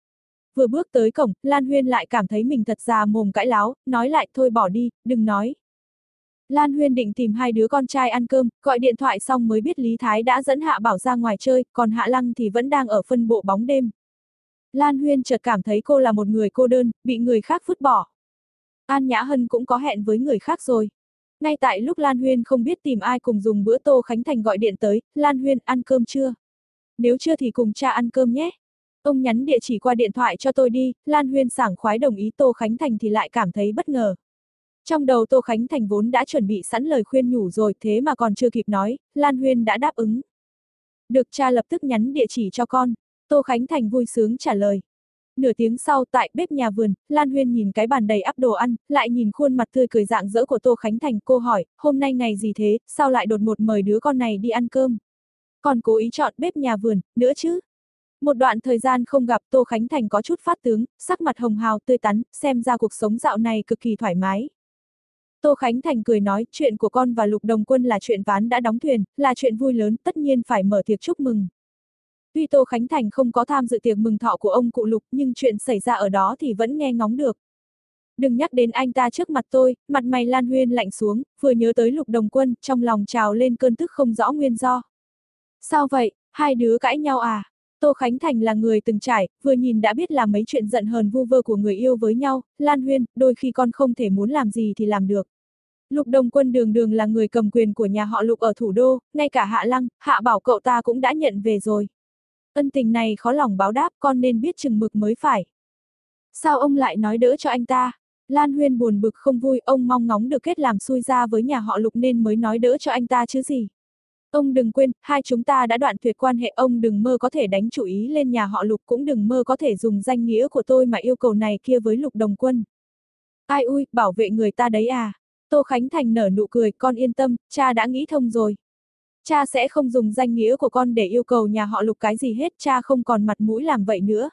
Vừa bước tới cổng, Lan Huyên lại cảm thấy mình thật già mồm cãi láo, nói lại, thôi bỏ đi, đừng nói. Lan Huyên định tìm hai đứa con trai ăn cơm, gọi điện thoại xong mới biết Lý Thái đã dẫn Hạ Bảo ra ngoài chơi, còn Hạ Lăng thì vẫn đang ở phân bộ bóng đêm. Lan Huyên chợt cảm thấy cô là một người cô đơn, bị người khác vứt bỏ. An Nhã Hân cũng có hẹn với người khác rồi. Ngay tại lúc Lan Huyên không biết tìm ai cùng dùng bữa, Tô Khánh Thành gọi điện tới, Lan Huyên, ăn cơm chưa? Nếu chưa thì cùng cha ăn cơm nhé. Ông nhắn địa chỉ qua điện thoại cho tôi đi. Lan Huyên sảng khoái đồng ý, Tô Khánh Thành thì lại cảm thấy bất ngờ. Trong đầu Tô Khánh Thành vốn đã chuẩn bị sẵn lời khuyên nhủ rồi, thế mà còn chưa kịp nói, Lan Huyên đã đáp ứng. Được, cha lập tức nhắn địa chỉ cho con. Tô Khánh Thành vui sướng trả lời. Nửa tiếng sau, tại bếp nhà vườn, Lan Huyên nhìn cái bàn đầy ắp đồ ăn, lại nhìn khuôn mặt tươi cười rạng rỡ của Tô Khánh Thành, cô hỏi, hôm nay ngày gì thế, sao lại đột ngột mời đứa con này đi ăn cơm? Còn cố ý chọn bếp nhà vườn, nữa chứ? Một đoạn thời gian không gặp, Tô Khánh Thành có chút phát tướng, sắc mặt hồng hào tươi tắn, xem ra cuộc sống dạo này cực kỳ thoải mái. Tô Khánh Thành cười nói, chuyện của con và Lục Đồng Quân là chuyện ván đã đóng thuyền, là chuyện vui lớn, tất nhiên phải mở tiệc chúc mừng. Tuy Tô Khánh Thành không có tham dự tiệc mừng thọ của ông cụ Lục, nhưng chuyện xảy ra ở đó thì vẫn nghe ngóng được. Đừng nhắc đến anh ta trước mặt tôi. Mặt mày Lan Huyên lạnh xuống, vừa nhớ tới Lục Đồng Quân, trong lòng trào lên cơn tức không rõ nguyên do. Sao vậy, hai đứa cãi nhau à? Tô Khánh Thành là người từng trải, vừa nhìn đã biết là mấy chuyện giận hờn vu vơ của người yêu với nhau. Lan Huyên, đôi khi con không thể muốn làm gì thì làm được. Lục Đồng Quân đường đường là người cầm quyền của nhà họ Lục ở thủ đô, ngay cả Hạ Lăng, Hạ Bảo cậu ta cũng đã nhận về rồi. Ân tình này khó lòng báo đáp, con nên biết chừng mực mới phải. Sao ông lại nói đỡ cho anh ta? Lan Huyên buồn bực không vui, ông mong ngóng được kết làm xui ra với nhà họ Lục nên mới nói đỡ cho anh ta chứ gì. Ông đừng quên, hai chúng ta đã đoạn tuyệt quan hệ, ông đừng mơ có thể đánh chủ ý lên nhà họ Lục, cũng đừng mơ có thể dùng danh nghĩa của tôi mà yêu cầu này kia với Lục Đồng Quân. Ai ui, bảo vệ người ta đấy à? Tô Khánh Thành nở nụ cười, con yên tâm, cha đã nghĩ thông rồi. Cha sẽ không dùng danh nghĩa của con để yêu cầu nhà họ Lục cái gì hết, cha không còn mặt mũi làm vậy nữa.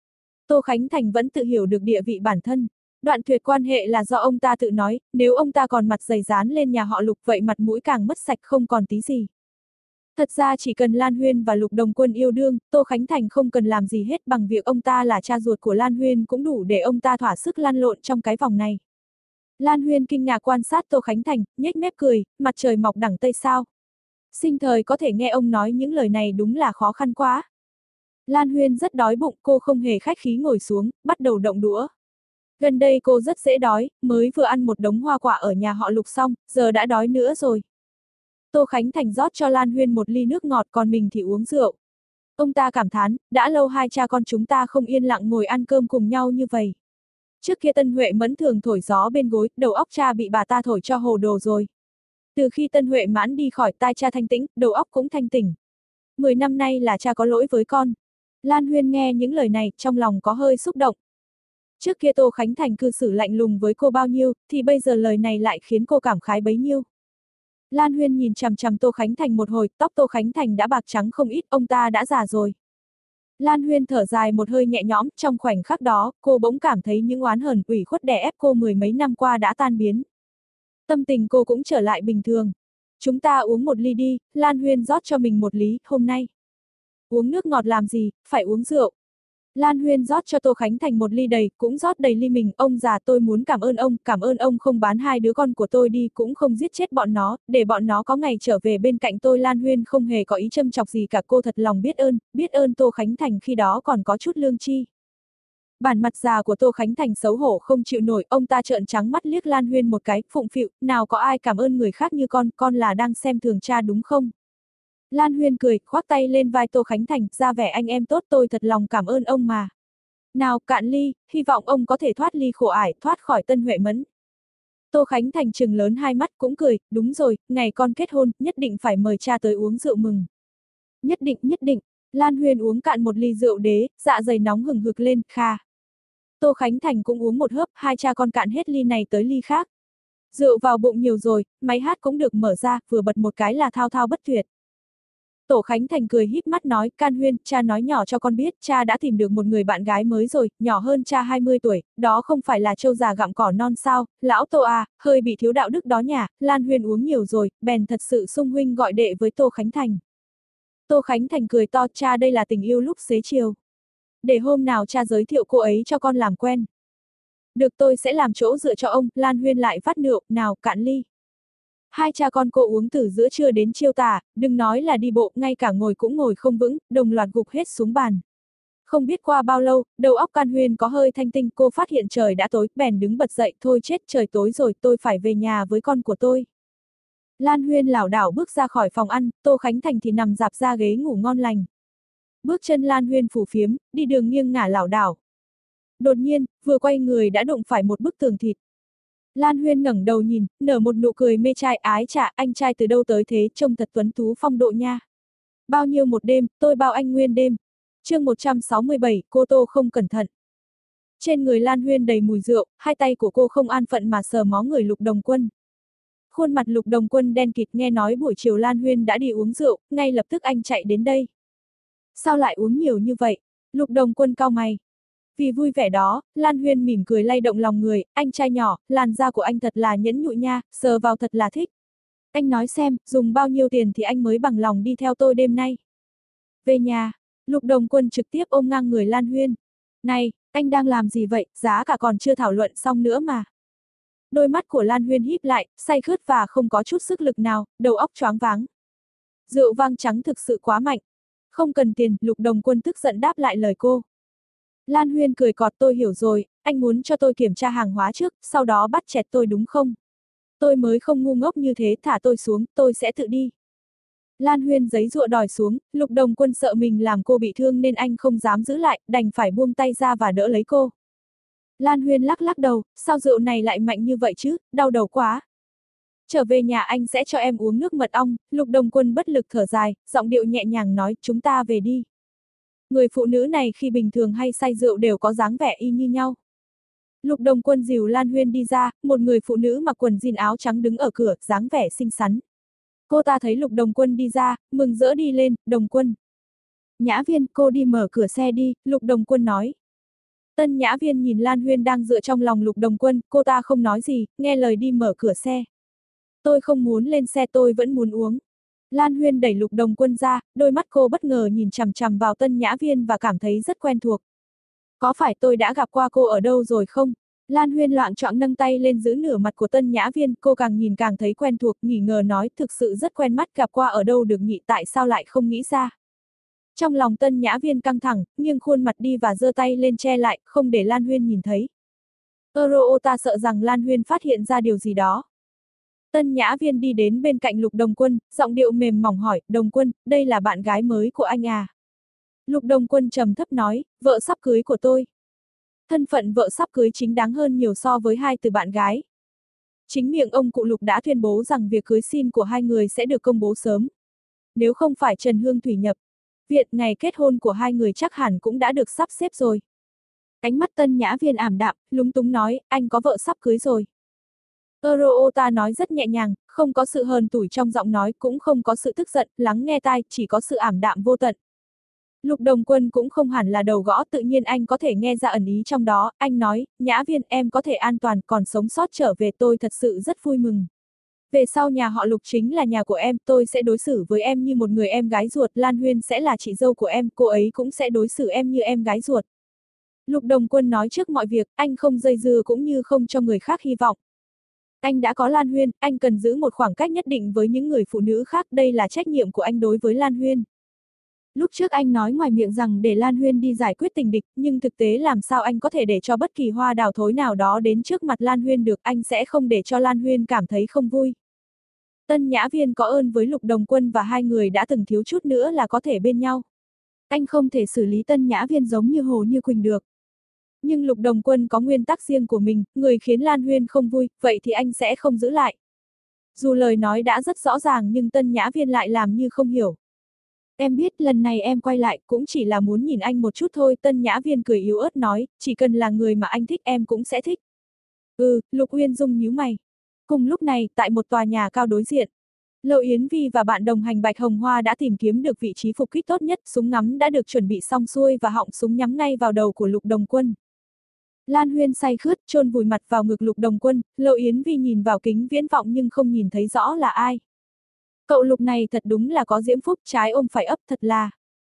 Tô Khánh Thành vẫn tự hiểu được địa vị bản thân. Đoạn tuyệt quan hệ là do ông ta tự nói, nếu ông ta còn mặt dày dán lên nhà họ Lục vậy mặt mũi càng mất sạch không còn tí gì. Thật ra chỉ cần Lan Huyên và Lục Đồng Quân yêu đương, Tô Khánh Thành không cần làm gì hết, bằng việc ông ta là cha ruột của Lan Huyên cũng đủ để ông ta thỏa sức lăn lộn trong cái vòng này. Lan Huyên kinh ngạc quan sát Tô Khánh Thành, nhếch mép cười, mặt trời mọc đằng Tây sao. Sinh thời có thể nghe ông nói những lời này đúng là khó khăn quá. Lan Huyên rất đói bụng, cô không hề khách khí ngồi xuống, bắt đầu động đũa. Gần đây cô rất dễ đói, mới vừa ăn một đống hoa quả ở nhà họ Lục xong, giờ đã đói nữa rồi. Tô Khánh Thành rót cho Lan Huyên một ly nước ngọt, còn mình thì uống rượu. Ông ta cảm thán, đã lâu hai cha con chúng ta không yên lặng ngồi ăn cơm cùng nhau như vậy. Trước kia Tân Huệ Mẫn thường thổi gió bên gối, đầu óc cha bị bà ta thổi cho hồ đồ rồi. Từ khi Tân Huệ Mãn đi khỏi, tai cha thanh tĩnh, đầu óc cũng thanh tỉnh. Mười năm nay là cha có lỗi với con. Lan Huyên nghe những lời này, trong lòng có hơi xúc động. Trước kia Tô Khánh Thành cư xử lạnh lùng với cô bao nhiêu, thì bây giờ lời này lại khiến cô cảm khái bấy nhiêu. Lan Huyên nhìn chằm chằm Tô Khánh Thành một hồi, tóc Tô Khánh Thành đã bạc trắng không ít, ông ta đã già rồi. Lan Huyên thở dài một hơi nhẹ nhõm, trong khoảnh khắc đó, cô bỗng cảm thấy những oán hờn ủy khuất đè ép cô mười mấy năm qua đã tan biến. Tâm tình cô cũng trở lại bình thường. Chúng ta uống một ly đi, Lan Huyên rót cho mình một ly, hôm nay. Uống nước ngọt làm gì, phải uống rượu. Lan Huyên rót cho Tô Khánh Thành một ly đầy, cũng rót đầy ly mình, ông già tôi muốn cảm ơn ông, cảm ơn ông không bán hai đứa con của tôi đi, cũng không giết chết bọn nó, để bọn nó có ngày trở về bên cạnh tôi. Lan Huyên không hề có ý châm chọc gì cả, cô thật lòng biết ơn, biết ơn Tô Khánh Thành khi đó còn có chút lương tri. Bản mặt già của Tô Khánh Thành xấu hổ không chịu nổi, ông ta trợn trắng mắt liếc Lan Huyên một cái, phụng phịu, nào có ai cảm ơn người khác như con, con là đang xem thường cha đúng không? Lan Huyên cười, khoác tay lên vai Tô Khánh Thành, ra vẻ anh em tốt, tôi thật lòng cảm ơn ông mà. Nào, cạn ly, hy vọng ông có thể thoát ly khổ ải, thoát khỏi Tân Huệ Mẫn. Tô Khánh Thành trừng lớn hai mắt cũng cười, đúng rồi, ngày con kết hôn, nhất định phải mời cha tới uống rượu mừng. Nhất định, nhất định, Lan Huyên uống cạn một ly rượu đế, dạ dày nóng hừng hực lên, kha. Tô Khánh Thành cũng uống một hớp, hai cha con cạn hết ly này tới ly khác. Rượu vào bụng nhiều rồi, máy hát cũng được mở ra, vừa bật một cái là thao thao bất tuyệt. Tô Khánh Thành cười híp mắt nói, Can Huyên, cha nói nhỏ cho con biết, cha đã tìm được một người bạn gái mới rồi, nhỏ hơn cha hai mươi tuổi, đó không phải là trâu già gặm cỏ non sao, lão Tô à, hơi bị thiếu đạo đức đó nhỉ. Lan Huyên uống nhiều rồi, bèn thật sự xung huynh gọi đệ với Tô Khánh Thành. Tô Khánh Thành cười to, cha đây là tình yêu lúc xế chiều. Để hôm nào cha giới thiệu cô ấy cho con làm quen. Được, tôi sẽ làm chỗ dựa cho ông. Lan Huyên lại vắt rượu, nào, cạn ly. Hai cha con cô uống từ giữa trưa đến chiêu tà, đừng nói là đi bộ, ngay cả ngồi cũng ngồi không vững, đồng loạt gục hết xuống bàn. Không biết qua bao lâu, đầu óc Can Huyên có hơi thanh tinh, cô phát hiện trời đã tối, bèn đứng bật dậy, thôi chết, trời tối rồi, tôi phải về nhà với con của tôi. Lan Huyên lảo đảo bước ra khỏi phòng ăn, Tô Khánh Thành thì nằm rạp ra ghế ngủ ngon lành. Bước chân Lan Huyên phù phiếm, đi đường nghiêng ngả lảo đảo. Đột nhiên, vừa quay người đã đụng phải một bức tường thịt. Lan Huyên ngẩng đầu nhìn, nở một nụ cười mê trai, ái chà, anh trai từ đâu tới thế, trông thật tuấn tú phong độ nha. Bao nhiêu một đêm, tôi bao anh nguyên đêm. Chương một trăm sáu mươi bảy, cô Tô không cẩn thận. Trên người Lan Huyên đầy mùi rượu, hai tay của cô không an phận mà sờ mó người Lục Đồng Quân. Khuôn mặt Lục Đồng Quân đen kịt, nghe nói buổi chiều Lan Huyên đã đi uống rượu, ngay lập tức anh chạy đến đây. Sao lại uống nhiều như vậy? Lục Đồng Quân cau mày. Vì vui vẻ đó, Lan Huyên mỉm cười lay động lòng người, anh trai nhỏ, làn da của anh thật là nhẫn nhụi nha, sờ vào thật là thích. Anh nói xem, dùng bao nhiêu tiền thì anh mới bằng lòng đi theo tôi đêm nay. Về nhà, Lục Đồng Quân trực tiếp ôm ngang người Lan Huyên. Này, anh đang làm gì vậy, giá cả còn chưa thảo luận xong nữa mà. Đôi mắt của Lan Huyên híp lại, say khướt và không có chút sức lực nào, đầu óc choáng váng. Rượu vang trắng thực sự quá mạnh. Không cần tiền, Lục Đồng Quân tức giận đáp lại lời cô. Lan Huyên cười cọt, tôi hiểu rồi, anh muốn cho tôi kiểm tra hàng hóa trước, sau đó bắt chẹt tôi đúng không? Tôi mới không ngu ngốc như thế, thả tôi xuống, tôi sẽ tự đi. Lan Huyên giấy giụa đòi xuống, Lục Đồng Quân sợ mình làm cô bị thương nên anh không dám giữ lại, đành phải buông tay ra và đỡ lấy cô. Lan Huyên lắc lắc đầu, sao rượu này lại mạnh như vậy chứ, đau đầu quá. Trở về nhà anh sẽ cho em uống nước mật ong, Lục Đồng Quân bất lực thở dài, giọng điệu nhẹ nhàng nói, chúng ta về đi. Người phụ nữ này khi bình thường hay say rượu đều có dáng vẻ y như nhau. Lục Đồng Quân dìu Lan Huyên đi ra, một người phụ nữ mặc quần jean áo trắng đứng ở cửa, dáng vẻ xinh xắn. Cô ta thấy Lục Đồng Quân đi ra, mừng rỡ đi lên, Đồng Quân. Nhã Viên, cô đi mở cửa xe đi, Lục Đồng Quân nói. Tân Nhã Viên nhìn Lan Huyên đang dựa trong lòng Lục Đồng Quân, cô ta không nói gì, nghe lời đi mở cửa xe. Tôi không muốn lên xe, tôi vẫn muốn uống. Lan Huyên đẩy Lục Đồng Quân ra, đôi mắt cô bất ngờ nhìn chằm chằm vào Tân Nhã Viên và cảm thấy rất quen thuộc. Có phải tôi đã gặp qua cô ở đâu rồi không? Lan Huyên loạng choạng nâng tay lên giữ nửa mặt của Tân Nhã Viên, cô càng nhìn càng thấy quen thuộc, nghỉ ngờ nói thực sự rất quen mắt, gặp qua ở đâu được nhỉ, tại sao lại không nghĩ ra. Trong lòng Tân Nhã Viên căng thẳng, nghiêng khuôn mặt đi và giơ tay lên che lại, không để Lan Huyên nhìn thấy. Euro ta sợ rằng Lan Huyên phát hiện ra điều gì đó. Tân Nhã Viên đi đến bên cạnh Lục Đồng Quân, giọng điệu mềm mỏng hỏi, Đồng Quân, đây là bạn gái mới của anh à? Lục Đồng Quân trầm thấp nói, vợ sắp cưới của tôi. Thân phận vợ sắp cưới chính đáng hơn nhiều so với hai từ bạn gái. Chính miệng ông cụ Lục đã tuyên bố rằng việc cưới xin của hai người sẽ được công bố sớm. Nếu không phải Trần Hương Thủy nhập viện, ngày kết hôn của hai người chắc hẳn cũng đã được sắp xếp rồi. Ánh mắt Tân Nhã Viên ảm đạm, lúng túng nói, anh có vợ sắp cưới rồi. Euro ta nói rất nhẹ nhàng, không có sự hờn tủi trong giọng nói, cũng không có sự tức giận, lắng nghe tai, chỉ có sự ảm đạm vô tận. Lục Đồng Quân cũng không hẳn là đầu gõ, tự nhiên anh có thể nghe ra ẩn ý trong đó, anh nói, Nhã Viên, em có thể an toàn, còn sống sót trở về, tôi thật sự rất vui mừng. Về sau nhà họ Lục chính là nhà của em, tôi sẽ đối xử với em như một người em gái ruột, Lan Huyên sẽ là chị dâu của em, cô ấy cũng sẽ đối xử em như em gái ruột. Lục Đồng Quân nói trước mọi việc, anh không dây dưa cũng như không cho người khác hy vọng. Anh đã có Lan Huyên, anh cần giữ một khoảng cách nhất định với những người phụ nữ khác, đây là trách nhiệm của anh đối với Lan Huyên. Lúc trước anh nói ngoài miệng rằng để Lan Huyên đi giải quyết tình địch, nhưng thực tế làm sao anh có thể để cho bất kỳ hoa đào thối nào đó đến trước mặt Lan Huyên được, anh sẽ không để cho Lan Huyên cảm thấy không vui. Tân Nhã Viên có ơn với Lục Đồng Quân và hai người đã từng thiếu chút nữa là có thể bên nhau. Anh không thể xử lý Tân Nhã Viên giống như Hồ Như Quỳnh được. Nhưng Lục Đồng Quân có nguyên tắc riêng của mình, người khiến Lan Huyên không vui, vậy thì anh sẽ không giữ lại. Dù lời nói đã rất rõ ràng nhưng Tân Nhã Viên lại làm như không hiểu. Em biết lần này em quay lại cũng chỉ là muốn nhìn anh một chút thôi, Tân Nhã Viên cười yếu ớt nói, chỉ cần là người mà anh thích em cũng sẽ thích. Ừ, Lục Uyên Dung nhíu mày. Cùng lúc này, tại một tòa nhà cao đối diện, Lộ Yến Vi và bạn đồng hành Bạch Hồng Hoa đã tìm kiếm được vị trí phục kích tốt nhất, súng ngắm đã được chuẩn bị xong xuôi và họng súng nhắm ngay vào đầu của Lục Đồng Quân. Lan Huyên say khướt, chôn vùi mặt vào ngực Lục Đồng Quân, Lộ Yến Vi nhìn vào kính viễn vọng nhưng không nhìn thấy rõ là ai. Cậu Lục này thật đúng là có diễm phúc, trái ôm phải ấp, thật là.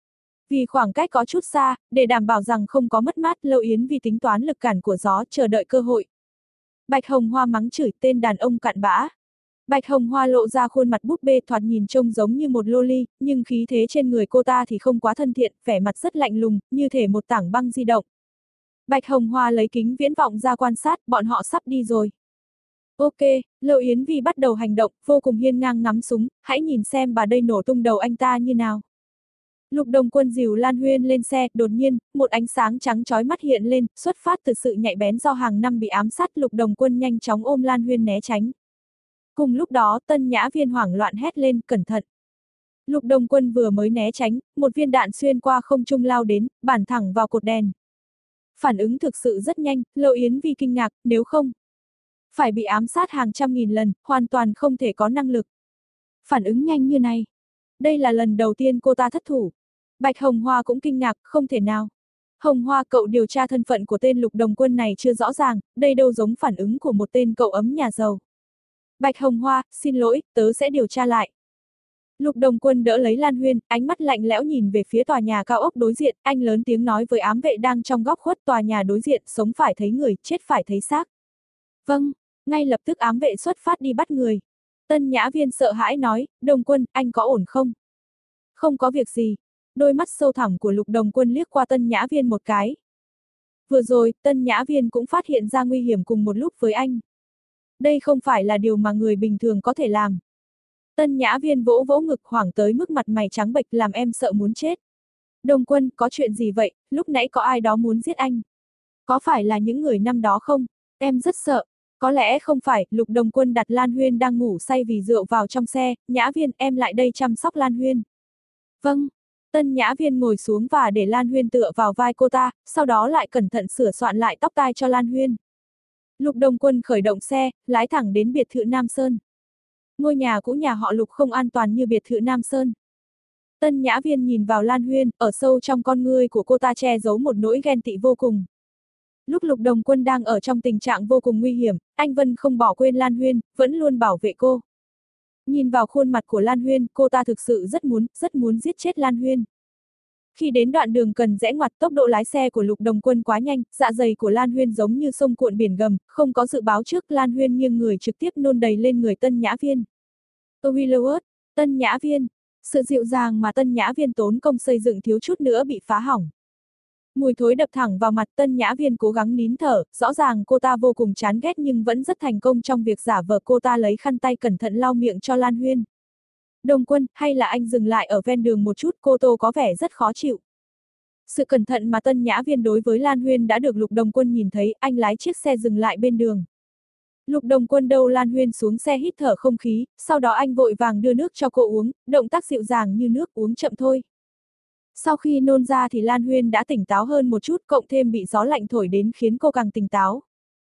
Vì khoảng cách có chút xa, để đảm bảo rằng không có mất mát, Lộ Yến Vi tính toán lực cản của gió, chờ đợi cơ hội. Bạch Hồng Hoa mắng chửi tên đàn ông cặn bã. Bạch Hồng Hoa lộ ra khuôn mặt búp bê thoạt nhìn trông giống như một loli, nhưng khí thế trên người cô ta thì không quá thân thiện, vẻ mặt rất lạnh lùng, như thể một tảng băng di động. Bạch Hồng Hoa lấy kính viễn vọng ra quan sát, bọn họ sắp đi rồi. Ok, Lộ Yến Vi bắt đầu hành động, vô cùng hiên ngang ngắm súng, hãy nhìn xem bà đây nổ tung đầu anh ta như nào. Lục Đồng Quân dìu Lan Huyên lên xe, đột nhiên, một ánh sáng trắng chói mắt hiện lên, xuất phát từ sự nhạy bén do hàng năm bị ám sát, Lục Đồng Quân nhanh chóng ôm Lan Huyên né tránh. Cùng lúc đó, Tân Nhã Viên hoảng loạn hét lên, cẩn thận. Lục Đồng Quân vừa mới né tránh, một viên đạn xuyên qua không trung lao đến, bản thẳng vào cột đèn. Phản ứng thực sự rất nhanh, Lộ Yến Vi kinh ngạc, nếu không phải bị ám sát hàng trăm nghìn lần, hoàn toàn không thể có năng lực. Phản ứng nhanh như này. Đây là lần đầu tiên cô ta thất thủ. Bạch Hồng Hoa cũng kinh ngạc, không thể nào. Hồng Hoa, cậu điều tra thân phận của tên Lục Đồng Quân này chưa rõ ràng, đây đâu giống phản ứng của một tên cậu ấm nhà giàu. Bạch Hồng Hoa, xin lỗi, tớ sẽ điều tra lại. Lục Đồng Quân đỡ lấy Lan Huyên, ánh mắt lạnh lẽo nhìn về phía tòa nhà cao ốc đối diện, anh lớn tiếng nói với ám vệ đang trong góc khuất tòa nhà đối diện, sống phải thấy người, chết phải thấy xác. Vâng, ngay lập tức ám vệ xuất phát đi bắt người. Tân Nhã Viên sợ hãi nói, Đồng Quân, anh có ổn không? Không có việc gì. Đôi mắt sâu thẳm của Lục Đồng Quân liếc qua Tân Nhã Viên một cái. Vừa rồi, Tân Nhã Viên cũng phát hiện ra nguy hiểm cùng một lúc với anh. Đây không phải là điều mà người bình thường có thể làm. Tân Nhã Viên vỗ vỗ ngực hoảng tới mức mặt mày trắng bệch làm em sợ muốn chết. Đồng Quân, có chuyện gì vậy, lúc nãy có ai đó muốn giết anh. Có phải là những người năm đó không? Em rất sợ. Có lẽ không phải, Lục Đồng Quân đặt Lan Huyên đang ngủ say vì rượu vào trong xe, Nhã Viên, em lại đây chăm sóc Lan Huyên. Vâng. Tân Nhã Viên ngồi xuống và để Lan Huyên tựa vào vai cô ta, sau đó lại cẩn thận sửa soạn lại tóc tai cho Lan Huyên. Lục Đồng Quân khởi động xe, lái thẳng đến biệt thự Nam Sơn. Ngôi nhà cũ nhà họ Lục không an toàn như biệt thự Nam Sơn. Tân Nhã Viên nhìn vào Lan Huyên, ở sâu trong con ngươi của cô ta che giấu một nỗi ghen tị vô cùng. Lúc Lục Đồng Quân đang ở trong tình trạng vô cùng nguy hiểm, anh Vân không bỏ quên Lan Huyên, vẫn luôn bảo vệ cô. Nhìn vào khuôn mặt của Lan Huyên, cô ta thực sự rất muốn, rất muốn giết chết Lan Huyên. Khi đến đoạn đường cần rẽ ngoặt, tốc độ lái xe của Lục Đồng Quân quá nhanh, dạ dày của Lan Huyên giống như sông cuộn biển gầm, không có dự báo trước, Lan Huyên nghiêng người trực tiếp nôn đầy lên người Tân Nhã Viên. Willowwood, Tân Nhã Viên, sự dịu dàng mà Tân Nhã Viên tốn công xây dựng thiếu chút nữa bị phá hỏng. Mùi thối đập thẳng vào mặt, Tân Nhã Viên cố gắng nín thở, rõ ràng cô ta vô cùng chán ghét nhưng vẫn rất thành công trong việc giả vờ. Cô ta lấy khăn tay cẩn thận lau miệng cho Lan Huyên. Đồng Quân, hay là anh dừng lại ở ven đường một chút, cô tô có vẻ rất khó chịu. Sự cẩn thận mà Tân Nhã Viên đối với Lan Huyên đã được Lục Đồng Quân nhìn thấy, anh lái chiếc xe dừng lại bên đường. Lục Đồng Quân đâu Lan Huyên xuống xe hít thở không khí, sau đó anh vội vàng đưa nước cho cô uống, động tác dịu dàng như nước, uống chậm thôi. Sau khi nôn ra thì Lan Huyên đã tỉnh táo hơn một chút, cộng thêm bị gió lạnh thổi đến khiến cô càng tỉnh táo.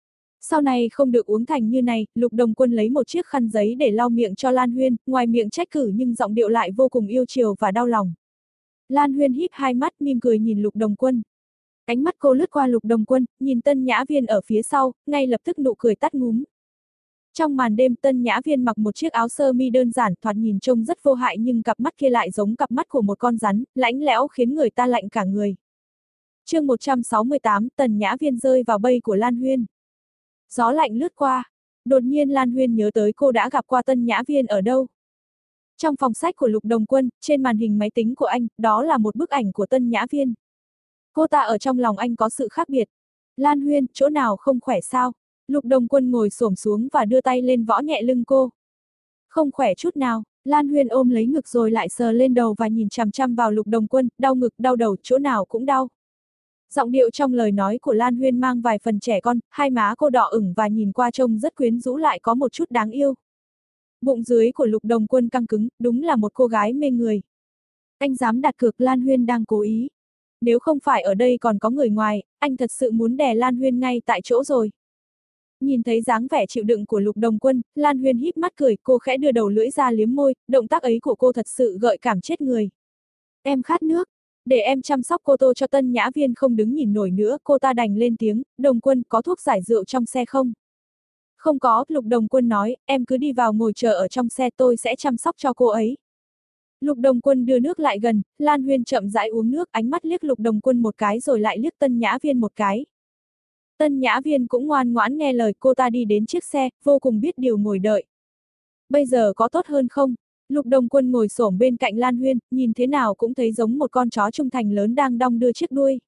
Sau này không được uống thành như này, Lục Đồng Quân lấy một chiếc khăn giấy để lau miệng cho Lan Huyên, ngoài miệng trách cứ nhưng giọng điệu lại vô cùng yêu chiều và đau lòng. Lan Huyên híp hai mắt mỉm cười nhìn Lục Đồng Quân. Ánh mắt cô lướt qua Lục Đồng Quân, nhìn Tân Nhã Viên ở phía sau, ngay lập tức nụ cười tắt ngúm. Trong màn đêm, Tân Nhã Viên mặc một chiếc áo sơ mi đơn giản, thoạt nhìn trông rất vô hại nhưng cặp mắt kia lại giống cặp mắt của một con rắn, lãnh lẽo khiến người ta lạnh cả người. Chương một trăm sáu mươi tám, Tân Nhã Viên rơi vào bẫy của Lan Huyên. Gió lạnh lướt qua. Đột nhiên Lan Huyên nhớ tới cô đã gặp qua Tân Nhã Viên ở đâu. Trong phòng sách của Lục Đồng Quân, trên màn hình máy tính của anh, đó là một bức ảnh của Tân Nhã Viên. Cô ta ở trong lòng anh có sự khác biệt. Lan Huyên, chỗ nào không khỏe sao? Lục Đồng Quân ngồi xổm xuống và đưa tay lên võ nhẹ lưng cô. Không khỏe chút nào, Lan Huyên ôm lấy ngực rồi lại sờ lên đầu và nhìn chằm chằm vào Lục Đồng Quân, đau ngực, đau đầu, chỗ nào cũng đau. Giọng điệu trong lời nói của Lan Huyên mang vài phần trẻ con, hai má cô đỏ ửng và nhìn qua trông rất quyến rũ lại có một chút đáng yêu. Bụng dưới của Lục Đồng Quân căng cứng, đúng là một cô gái mê người. Anh dám đặt cược Lan Huyên đang cố ý. Nếu không phải ở đây còn có người ngoài, anh thật sự muốn đè Lan Huyên ngay tại chỗ rồi. Nhìn thấy dáng vẻ chịu đựng của Lục Đồng Quân, Lan Huyên híp mắt cười, cô khẽ đưa đầu lưỡi ra liếm môi, động tác ấy của cô thật sự gợi cảm chết người. Em khát nước, để em chăm sóc cô tô cho Tân Nhã Viên không đứng nhìn nổi nữa, cô ta đành lên tiếng, Đồng Quân, có thuốc giải rượu trong xe không? Không có, Lục Đồng Quân nói, em cứ đi vào ngồi chờ ở trong xe, tôi sẽ chăm sóc cho cô ấy. Lục Đồng Quân đưa nước lại gần, Lan Huyên chậm rãi uống nước, ánh mắt liếc Lục Đồng Quân một cái rồi lại liếc Tân Nhã Viên một cái. Tân Nhã Viên cũng ngoan ngoãn nghe lời, cô ta đi đến chiếc xe, vô cùng biết điều ngồi đợi. Bây giờ có tốt hơn không? Lục Đồng Quân ngồi xổm bên cạnh Lan Huyên, nhìn thế nào cũng thấy giống một con chó trung thành lớn đang đong đưa chiếc đuôi.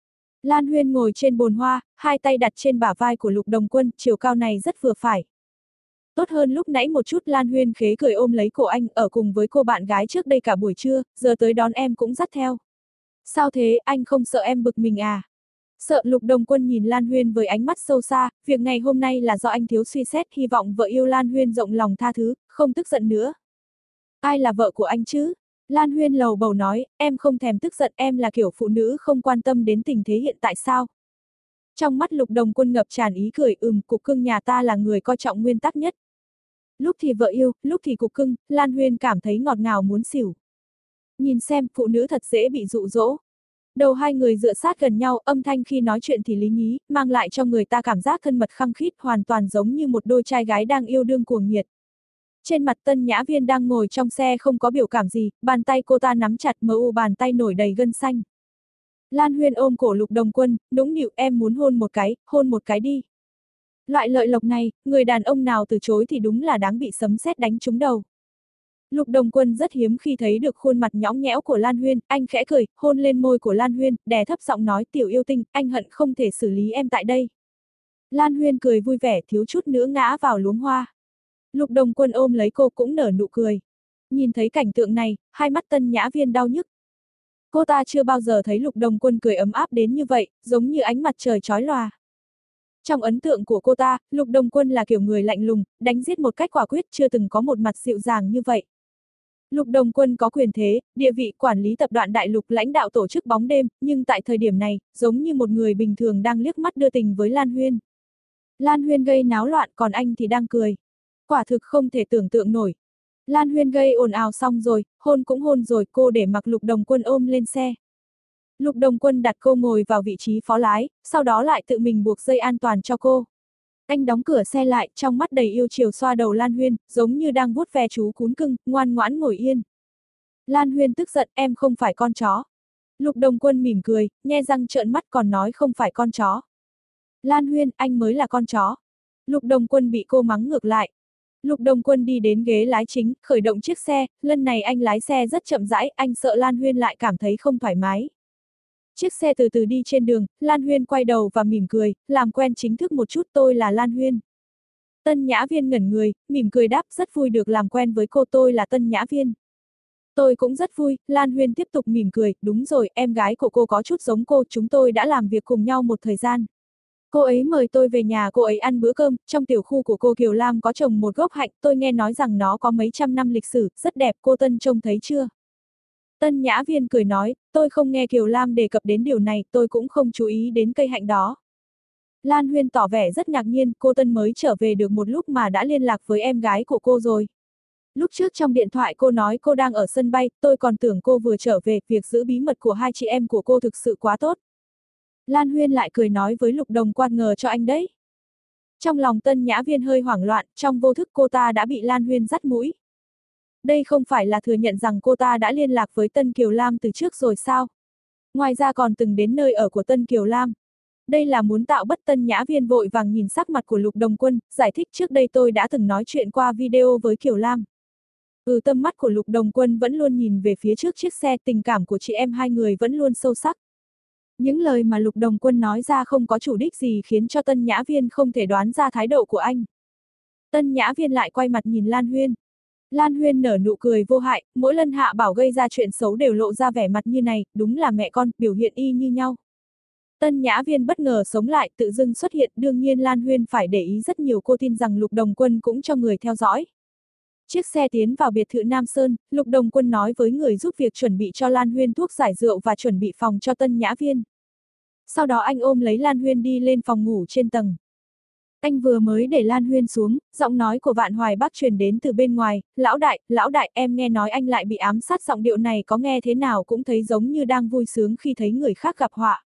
Lan Huyên ngồi trên bồn hoa, hai tay đặt trên bả vai của Lục Đồng Quân, chiều cao này rất vừa phải. Tốt hơn lúc nãy một chút. Lan Huyên khế cười ôm lấy cổ anh, ở cùng với cô bạn gái trước đây cả buổi trưa, giờ tới đón em cũng dắt theo. Sao thế, anh không sợ em bực mình à? Sợ. Lục Đồng Quân nhìn Lan Huyên với ánh mắt sâu xa, việc ngày hôm nay là do anh thiếu suy xét, hy vọng vợ yêu Lan Huyên rộng lòng tha thứ, không tức giận nữa. Ai là vợ của anh chứ? Lan Huyên lầu bầu nói, em không thèm tức giận, em là kiểu phụ nữ không quan tâm đến tình thế hiện tại sao? Trong mắt Lục Đồng Quân ngập tràn ý cười, ừm, cục cưng nhà ta là người coi trọng nguyên tắc nhất. Lúc thì vợ yêu, lúc thì cục cưng, Lan Huyên cảm thấy ngọt ngào muốn xỉu. Nhìn xem, phụ nữ thật dễ bị dụ dỗ. Đầu hai người dựa sát gần nhau, âm thanh khi nói chuyện thì lý nhí, mang lại cho người ta cảm giác thân mật khăng khít, hoàn toàn giống như một đôi trai gái đang yêu đương cuồng nhiệt. Trên mặt Tân Nhã Viên đang ngồi trong xe không có biểu cảm gì, bàn tay cô ta nắm chặt, mờ u bàn tay nổi đầy gân xanh. Lan Huyên ôm cổ Lục Đồng Quân, nũng nịu, em muốn hôn một cái, hôn một cái đi. Loại lợi lộc này, người đàn ông nào từ chối thì đúng là đáng bị sấm sét đánh trúng đầu. Lục Đồng Quân rất hiếm khi thấy được khuôn mặt nhõng nhẽo của Lan Huyên, anh khẽ cười, hôn lên môi của Lan Huyên, đè thấp giọng nói, tiểu yêu tinh, anh hận không thể xử lý em tại đây. Lan Huyên cười vui vẻ, thiếu chút nữa ngã vào luống hoa. Lục Đồng Quân ôm lấy cô cũng nở nụ cười. Nhìn thấy cảnh tượng này, hai mắt Tân Nhã Viên đau nhức. Cô ta chưa bao giờ thấy Lục Đồng Quân cười ấm áp đến như vậy, giống như ánh mặt trời chói lòa. Trong ấn tượng của cô ta, Lục Đồng Quân là kiểu người lạnh lùng, đánh giết một cách quả quyết, chưa từng có một mặt dịu dàng như vậy. Lục Đồng Quân có quyền thế, địa vị quản lý tập đoàn Đại Lục, lãnh đạo tổ chức bóng đêm, nhưng tại thời điểm này, giống như một người bình thường đang liếc mắt đưa tình với Lan Huyên. Lan Huyên gây náo loạn, còn anh thì đang cười. Quả thực không thể tưởng tượng nổi. Lan Huyên gây ồn ào xong rồi, hôn cũng hôn rồi, cô để mặc Lục Đồng Quân ôm lên xe. Lục Đồng Quân đặt cô ngồi vào vị trí phó lái, sau đó lại tự mình buộc dây an toàn cho cô. Anh đóng cửa xe lại, trong mắt đầy yêu chiều xoa đầu Lan Huyên, giống như đang vuốt ve chú cún cưng, ngoan ngoãn ngồi yên. Lan Huyên tức giận, em không phải con chó. Lục Đồng Quân mỉm cười, nhe răng trợn mắt còn nói không phải con chó. Lan Huyên, anh mới là con chó. Lục Đồng Quân bị cô mắng ngược lại. Lục Đồng Quân đi đến ghế lái chính, khởi động chiếc xe, lần này anh lái xe rất chậm rãi, anh sợ Lan Huyên lại cảm thấy không thoải mái. Chiếc xe từ từ đi trên đường, Lan Huyên quay đầu và mỉm cười, làm quen chính thức một chút, tôi là Lan Huyên. Tân Nhã Viên ngẩn người, mỉm cười đáp, rất vui được làm quen với cô, tôi là Tân Nhã Viên. Tôi cũng rất vui, Lan Huyên tiếp tục mỉm cười, đúng rồi, em gái của cô có chút giống cô, chúng tôi đã làm việc cùng nhau một thời gian. Cô ấy mời tôi về nhà cô ấy ăn bữa cơm, trong tiểu khu của cô Kiều Lam có trồng một gốc hạnh, tôi nghe nói rằng nó có mấy trăm năm lịch sử, rất đẹp, cô Tân trông thấy chưa? Tân Nhã Viên cười nói, tôi không nghe Kiều Lam đề cập đến điều này, tôi cũng không chú ý đến cây hạnh đó. Lan Huyên tỏ vẻ rất ngạc nhiên, cô Tân mới trở về được một lúc mà đã liên lạc với em gái của cô rồi. Lúc trước trong điện thoại cô nói cô đang ở sân bay, tôi còn tưởng cô vừa trở về, việc giữ bí mật của hai chị em của cô thực sự quá tốt. Lan Huyên lại cười nói với Lục Đồng Quan ngờ cho anh đấy. Trong lòng Tân Nhã Viên hơi hoảng loạn, trong vô thức cô ta đã bị Lan Huyên dắt mũi. Đây không phải là thừa nhận rằng cô ta đã liên lạc với Tân Kiều Lam từ trước rồi sao? Ngoài ra còn từng đến nơi ở của Tân Kiều Lam. Đây là muốn tạo bất. Tân Nhã Viên vội vàng nhìn sắc mặt của Lục Đồng Quân, giải thích trước đây tôi đã từng nói chuyện qua video với Kiều Lam. Ừ, tâm mắt của Lục Đồng Quân vẫn luôn nhìn về phía trước chiếc xe, tình cảm của chị em hai người vẫn luôn sâu sắc. Những lời mà Lục Đồng Quân nói ra không có chủ đích gì khiến cho Tân Nhã Viên không thể đoán ra thái độ của anh. Tân Nhã Viên lại quay mặt nhìn Lan Huyên. Lan Huyên nở nụ cười vô hại, mỗi lần Hạ Bảo gây ra chuyện xấu đều lộ ra vẻ mặt như này, đúng là mẹ con, biểu hiện y như nhau. Tân Nhã Viên bất ngờ sống lại, tự dưng xuất hiện, đương nhiên Lan Huyên phải để ý rất nhiều, cô tin rằng Lục Đồng Quân cũng cho người theo dõi. Chiếc xe tiến vào biệt thự Nam Sơn, Lục Đồng Quân nói với người giúp việc chuẩn bị cho Lan Huyên thuốc giải rượu và chuẩn bị phòng cho Tân Nhã Viên. Sau đó anh ôm lấy Lan Huyên đi lên phòng ngủ trên tầng. Anh vừa mới để Lan Huyên xuống, giọng nói của Vạn Hoài Bắc truyền đến từ bên ngoài, lão đại, lão đại, em nghe nói anh lại bị ám sát, giọng điệu này có nghe thế nào cũng thấy giống như đang vui sướng khi thấy người khác gặp họa.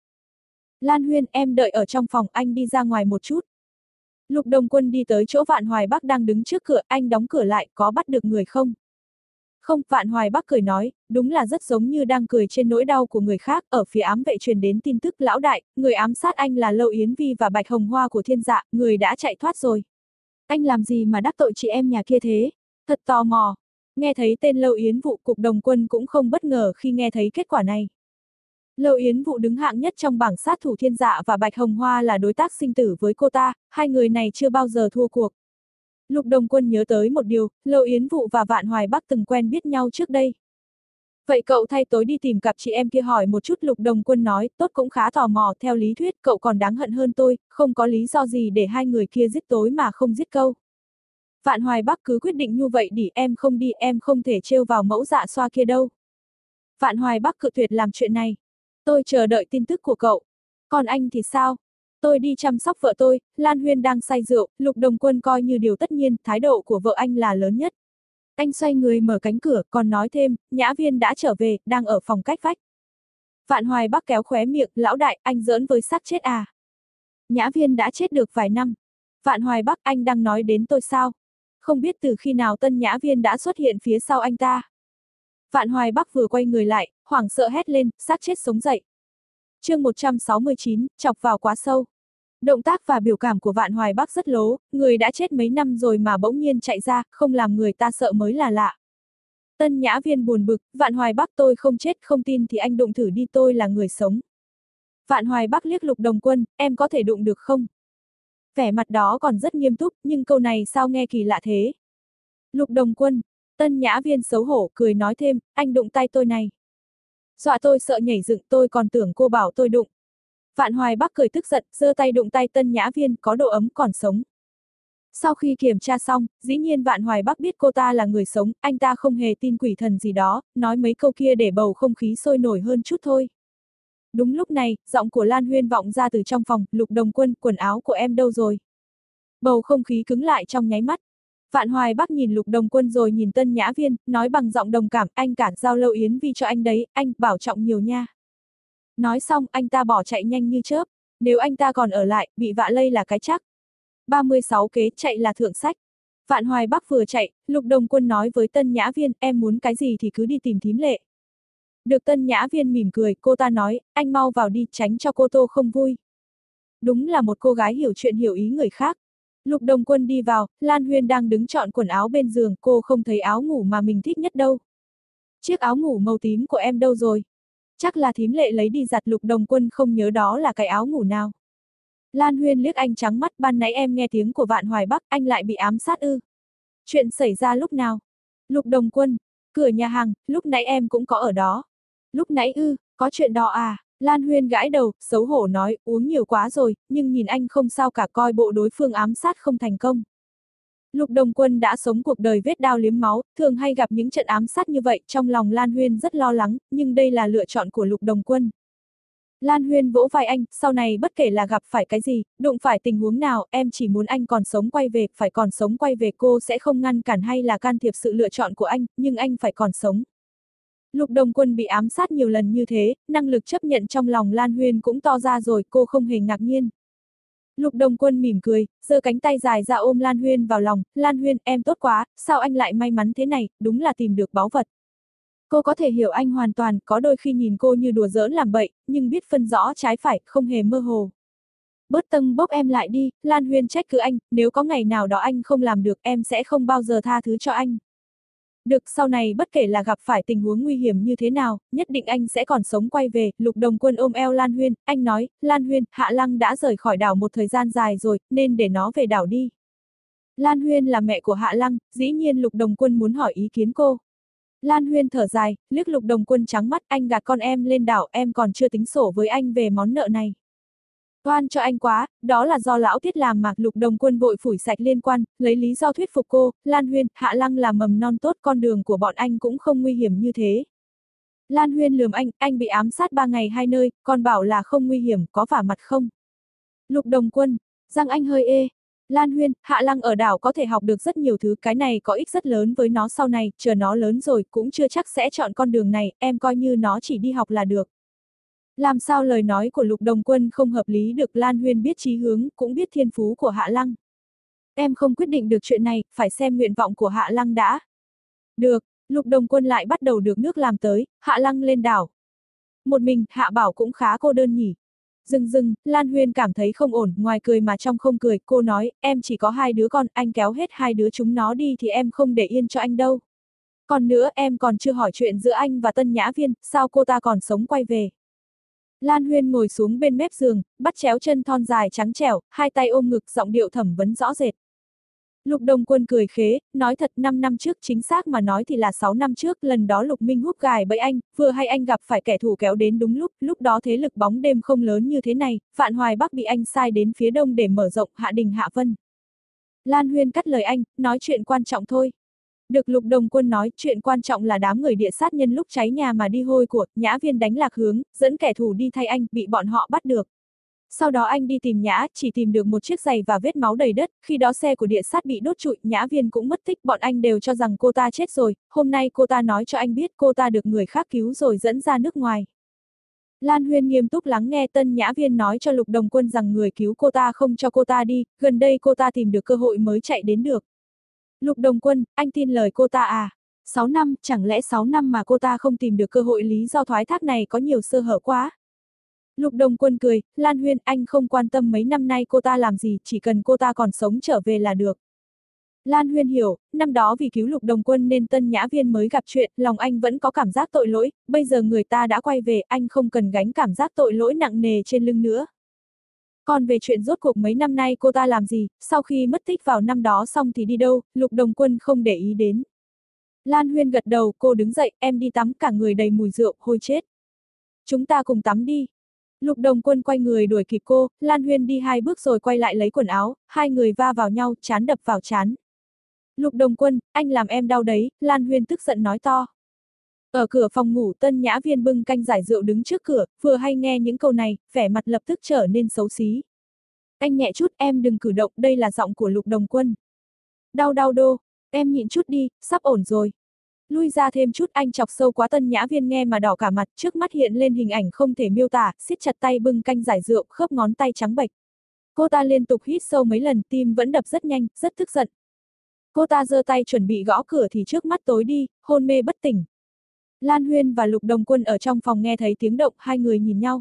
Lan Huyên, em đợi ở trong phòng, anh đi ra ngoài một chút. Lục Đồng Quân đi tới chỗ Vạn Hoài Bắc đang đứng trước cửa, anh đóng cửa lại, có bắt được người không? Không, Vạn Hoài Bắc cười nói, đúng là rất giống như đang cười trên nỗi đau của người khác, ở phía ám vệ truyền đến tin tức, lão đại, người ám sát anh là Lâu Yến Vi và Bạch Hồng Hoa của Thiên Dạ, người đã chạy thoát rồi. Anh làm gì mà đắc tội chị em nhà kia thế? Thật tò mò. Nghe thấy tên Lâu Yến Vụ, Cục Đồng Quân cũng không bất ngờ khi nghe thấy kết quả này. Lâu Yến Vụ đứng hạng nhất trong bảng sát thủ Thiên Dạ và Bạch Hồng Hoa là đối tác sinh tử với cô ta, hai người này chưa bao giờ thua cuộc. Lục Đồng Quân nhớ tới một điều, Lâu Yến Vụ và Vạn Hoài Bắc từng quen biết nhau trước đây. Vậy cậu thay tối đi tìm cặp chị em kia hỏi một chút, Lục Đồng Quân nói, tốt, cũng khá tò mò, theo lý thuyết cậu còn đáng hận hơn tôi, không có lý do gì để hai người kia giết tối mà không giết câu. Vạn Hoài Bắc cứ quyết định như vậy đi, em không đi, em không thể trêu vào mẫu dạ xoa kia đâu. Vạn Hoài Bắc cự tuyệt làm chuyện này. Tôi chờ đợi tin tức của cậu. Còn anh thì sao? Tôi đi chăm sóc vợ tôi, Lan Huyên đang say rượu, Lục Đồng Quân coi như điều tất nhiên, thái độ của vợ anh là lớn nhất. Anh xoay người mở cánh cửa, còn nói thêm, Nhã Viên đã trở về, đang ở phòng cách vách. Vạn Hoài Bắc kéo khóe miệng, lão đại, anh giỡn với xác chết à? Nhã Viên đã chết được vài năm. Vạn Hoài Bắc, anh đang nói đến tôi sao? Không biết từ khi nào Tân Nhã Viên đã xuất hiện phía sau anh ta. Vạn Hoài Bắc vừa quay người lại, hoảng sợ hét lên, xác chết sống dậy. Chương một trăm sáu mươi chín, chọc vào quá sâu. Động tác và biểu cảm của Vạn Hoài Bắc rất lố, người đã chết mấy năm rồi mà bỗng nhiên chạy ra, không làm người ta sợ mới là lạ. Tân Nhã Viên buồn bực, Vạn Hoài Bắc, tôi không chết, không tin thì anh đụng thử đi, tôi là người sống. Vạn Hoài Bắc liếc Lục Đồng Quân, em có thể đụng được không? Vẻ mặt đó còn rất nghiêm túc, nhưng câu này sao nghe kỳ lạ thế? Lục Đồng Quân, Tân Nhã Viên xấu hổ, cười nói thêm, anh đụng tay tôi này. Dọa tôi sợ nhảy dựng, tôi còn tưởng cô bảo tôi đụng. Vạn Hoài Bắc cười tức giận, giơ tay đụng tay Tân Nhã Viên, có độ ấm còn sống. Sau khi kiểm tra xong, dĩ nhiên Vạn Hoài Bắc biết cô ta là người sống, anh ta không hề tin quỷ thần gì đó, nói mấy câu kia để bầu không khí sôi nổi hơn chút thôi. Đúng lúc này, giọng của Lan Huyên vọng ra từ trong phòng, Lục Đồng Quân, quần áo của em đâu rồi? Bầu không khí cứng lại trong nháy mắt. Vạn Hoài Bắc nhìn Lục Đồng Quân rồi nhìn Tân Nhã Viên, nói bằng giọng đồng cảm, anh cả giao Lâu Yến Vi cho anh đấy, anh, bảo trọng nhiều nha. Nói xong, anh ta bỏ chạy nhanh như chớp, nếu anh ta còn ở lại, bị vạ lây là cái chắc. ba mươi sáu kế chạy là thượng sách. Vạn Hoài Bắc vừa chạy, Lục Đồng Quân nói với Tân Nhã Viên, em muốn cái gì thì cứ đi tìm thím Lệ. Được Tân Nhã Viên mỉm cười, cô ta nói, anh mau vào đi, tránh cho cô Tô không vui. Đúng là một cô gái hiểu chuyện hiểu ý người khác. Lục Đồng Quân đi vào, Lan Huyên đang đứng chọn quần áo bên giường, cô không thấy áo ngủ mà mình thích nhất đâu. Chiếc áo ngủ màu tím của em đâu rồi? Chắc là thím Lệ lấy đi giặt. Lục Đồng Quân không nhớ đó là cái áo ngủ nào. Lan Huyên liếc anh trắng mắt, ban nãy em nghe tiếng của Vạn Hoài Bắc, anh lại bị ám sát ư? Chuyện xảy ra lúc nào? Lục Đồng Quân, cửa nhà hàng, lúc nãy em cũng có ở đó. Lúc nãy ư, có chuyện đó à? Lan Huyên gãi đầu, xấu hổ nói, uống nhiều quá rồi, nhưng nhìn anh không sao cả, coi bộ đối phương ám sát không thành công. Lục Đồng Quân đã sống cuộc đời vết đao liếm máu, thường hay gặp những trận ám sát như vậy, trong lòng Lan Huyên rất lo lắng, nhưng đây là lựa chọn của Lục Đồng Quân. Lan Huyên vỗ vai anh, sau này bất kể là gặp phải cái gì, đụng phải tình huống nào, em chỉ muốn anh còn sống quay về, phải còn sống quay về, cô sẽ không ngăn cản hay là can thiệp sự lựa chọn của anh, nhưng anh phải còn sống. Lục Đồng Quân bị ám sát nhiều lần như thế, năng lực chấp nhận trong lòng Lan Huyên cũng to ra rồi, cô không hề ngạc nhiên. Lục Đồng Quân mỉm cười, giơ cánh tay dài ra ôm Lan Huyên vào lòng, Lan Huyên, em tốt quá, sao anh lại may mắn thế này, đúng là tìm được báu vật. Cô có thể hiểu anh hoàn toàn, có đôi khi nhìn cô như đùa giỡn làm bậy, nhưng biết phân rõ trái phải, không hề mơ hồ. Bớt tâng bốc em lại đi, Lan Huyên trách cứ anh, nếu có ngày nào đó anh không làm được, em sẽ không bao giờ tha thứ cho anh. Được, sau này bất kể là gặp phải tình huống nguy hiểm như thế nào, nhất định anh sẽ còn sống quay về. Lục Đồng Quân ôm eo Lan Huyên, anh nói, Lan Huyên, Hạ Lăng đã rời khỏi đảo một thời gian dài rồi, nên để nó về đảo đi. Lan Huyên là mẹ của Hạ Lăng, dĩ nhiên Lục Đồng Quân muốn hỏi ý kiến cô. Lan Huyên thở dài, liếc Lục Đồng Quân trắng mắt, anh gạt con em lên đảo, em còn chưa tính sổ với anh về món nợ này. Oan cho anh quá, đó là do lão Tiết làm mà. Lục Đồng Quân vội phủi sạch liên quan, lấy lý do thuyết phục cô, Lan Huyên, Hạ Lăng là mầm non tốt, con đường của bọn anh cũng không nguy hiểm như thế. Lan Huyên lườm anh, anh bị ám sát ba ngày hai nơi, còn bảo là không nguy hiểm, có vả mặt không? Lục Đồng Quân, răng anh hơi ê. Lan Huyên, Hạ Lăng ở đảo có thể học được rất nhiều thứ, cái này có ích rất lớn với nó sau này, chờ nó lớn rồi cũng chưa chắc sẽ chọn con đường này, em coi như nó chỉ đi học là được. Làm sao lời nói của Lục Đồng Quân không hợp lý được, Lan Huyên biết chí hướng, cũng biết thiên phú của Hạ Lăng. Em không quyết định được chuyện này, phải xem nguyện vọng của Hạ Lăng đã. Được, Lục Đồng Quân lại bắt đầu được nước làm tới, Hạ Lăng lên đảo. Một mình, Hạ Bảo cũng khá cô đơn nhỉ. Dừng dừng, Lan Huyên cảm thấy không ổn, ngoài cười mà trong không cười, cô nói, em chỉ có hai đứa con, anh kéo hết hai đứa chúng nó đi thì em không để yên cho anh đâu. Còn nữa, em còn chưa hỏi chuyện giữa anh và Tân Nhã Viên, sao cô ta còn sống quay về. Lan Huyên ngồi xuống bên mép giường, bắt chéo chân thon dài trắng trẻo, hai tay ôm ngực, giọng điệu thẩm vấn rõ rệt. Lục Đồng Quân cười khế, nói thật, năm năm trước, chính xác mà nói thì là sáu năm trước, lần đó Lục Minh Húc gài bẫy anh, vừa hay anh gặp phải kẻ thù kéo đến đúng lúc, lúc đó thế lực bóng đêm không lớn như thế này, Vạn Hoài Bắc bị anh sai đến phía đông để mở rộng Hạ Đình Hạ Vân. Lan Huyên cắt lời anh, nói chuyện quan trọng thôi. Được. Lục Đồng Quân nói, chuyện quan trọng là đám người địa sát nhân lúc cháy nhà mà đi hôi của, Nhã Viên đánh lạc hướng, dẫn kẻ thù đi thay anh, bị bọn họ bắt được. Sau đó anh đi tìm Nhã, chỉ tìm được một chiếc giày và vết máu đầy đất, khi đó xe của địa sát bị đốt trụi, Nhã Viên cũng mất tích, bọn anh đều cho rằng cô ta chết rồi, hôm nay cô ta nói cho anh biết cô ta được người khác cứu rồi dẫn ra nước ngoài. Lan Huyên nghiêm túc lắng nghe Tân Nhã Viên nói cho Lục Đồng Quân rằng người cứu cô ta không cho cô ta đi, gần đây cô ta tìm được cơ hội mới chạy đến được. Lục Đồng Quân, anh tin lời cô ta à? sáu năm, chẳng lẽ sáu năm mà cô ta không tìm được cơ hội, lý do thoái thác này có nhiều sơ hở quá. Lục Đồng Quân cười, Lan Huyên, anh không quan tâm mấy năm nay cô ta làm gì, chỉ cần cô ta còn sống trở về là được. Lan Huyên hiểu, năm đó vì cứu Lục Đồng Quân nên Tân Nhã Viên mới gặp chuyện, lòng anh vẫn có cảm giác tội lỗi, bây giờ người ta đã quay về, anh không cần gánh cảm giác tội lỗi nặng nề trên lưng nữa. Còn về chuyện rốt cuộc mấy năm nay cô ta làm gì, sau khi mất tích vào năm đó xong thì đi đâu, Lục Đồng Quân không để ý đến. Lan Huyên gật đầu, cô đứng dậy, em đi tắm, cả người đầy mùi rượu, hôi chết. chúng ta cùng tắm đi. Lục Đồng Quân quay người đuổi kịp cô, Lan Huyên đi hai bước rồi quay lại lấy quần áo, hai người va vào nhau, trán đập vào trán. Lục Đồng Quân, anh làm em đau đấy, Lan Huyên tức giận nói to. Ở cửa phòng ngủ Tân Nhã Viên bưng canh giải rượu đứng trước cửa, vừa hay nghe những câu này, vẻ mặt lập tức trở nên xấu xí. Anh nhẹ chút, em đừng cử động, đây là giọng của Lục Đồng Quân. Đau đau đô, em nhịn chút đi, sắp ổn rồi. Lui ra thêm chút, anh chọc sâu quá. Tân Nhã Viên nghe mà đỏ cả mặt, trước mắt hiện lên hình ảnh không thể miêu tả, siết chặt tay bưng canh giải rượu, khớp ngón tay trắng bệch. Cô ta liên tục hít sâu mấy lần, tim vẫn đập rất nhanh, rất tức giận. Cô ta giơ tay chuẩn bị gõ cửa thì trước mắt tối đi, hôn mê bất tỉnh. Lan Huyên và Lục Đồng Quân ở trong phòng nghe thấy tiếng động, hai người nhìn nhau.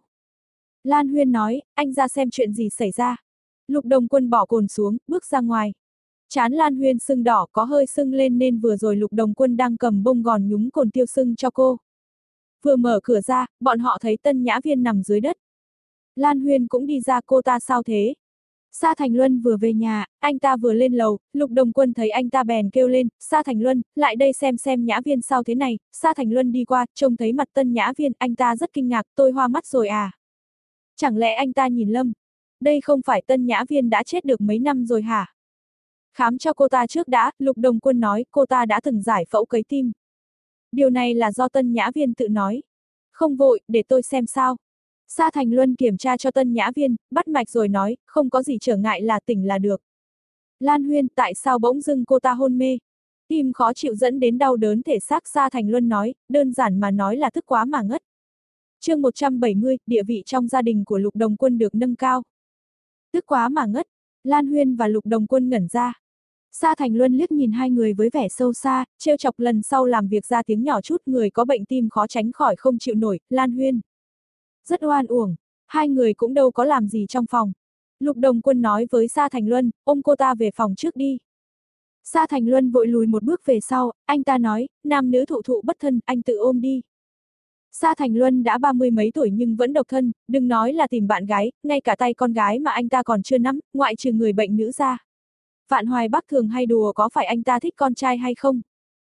Lan Huyên nói, anh ra xem chuyện gì xảy ra. Lục Đồng Quân bỏ cồn xuống, bước ra ngoài. Trán Lan Huyên sưng đỏ, có hơi sưng lên nên vừa rồi Lục Đồng Quân đang cầm bông gòn nhúng cồn tiêu sưng cho cô. Vừa mở cửa ra, bọn họ thấy Tân Nhã Viên nằm dưới đất. Lan Huyên cũng đi ra, cô ta sao thế? Sa Thành Luân vừa về nhà, anh ta vừa lên lầu, Lục Đồng Quân thấy anh ta bèn kêu lên, Sa Thành Luân, lại đây xem xem Nhã Viên sao thế này. Sa Thành Luân đi qua, trông thấy mặt Tân Nhã Viên, anh ta rất kinh ngạc, tôi hoa mắt rồi à? Chẳng lẽ anh ta nhìn lầm? Đây không phải Tân Nhã Viên đã chết được mấy năm rồi hả? Khám cho cô ta trước đã, Lục Đồng Quân nói, cô ta đã từng giải phẫu cấy tim. Điều này là do Tân Nhã Viên tự nói. Không vội, để tôi xem sao. Sa Thành Luân kiểm tra cho Tân Nhã Viên, bắt mạch rồi nói, không có gì trở ngại là tỉnh là được. Lan Huyên, tại sao bỗng dưng cô ta hôn mê? Tim khó chịu dẫn đến đau đớn thể xác. Sa Thành Luân nói, đơn giản mà nói là tức quá mà ngất. Chương một trăm bảy mươi, địa vị trong gia đình của Lục Đồng Quân được nâng cao. Tức quá mà ngất. Lan Huyên và Lục Đồng Quân ngẩn ra. Sa Thành Luân liếc nhìn hai người với vẻ sâu xa, trêu chọc lần sau làm việc ra tiếng nhỏ chút, người có bệnh tim khó tránh khỏi không chịu nổi. Lan Huyên rất oan uổng, hai người cũng đâu có làm gì trong phòng. Lục Đồng Quân nói với Sa Thành Luân, ôm cô ta về phòng trước đi. Sa Thành Luân vội lùi một bước về sau, anh ta nói, nam nữ thụ thụ bất thân, anh tự ôm đi. Sa Thành Luân đã ba mươi mấy tuổi nhưng vẫn độc thân, đừng nói là tìm bạn gái, ngay cả tay con gái mà anh ta còn chưa nắm, ngoại trừ người bệnh nữ ra. Vạn Hoài Bắc thường hay đùa có phải anh ta thích con trai hay không?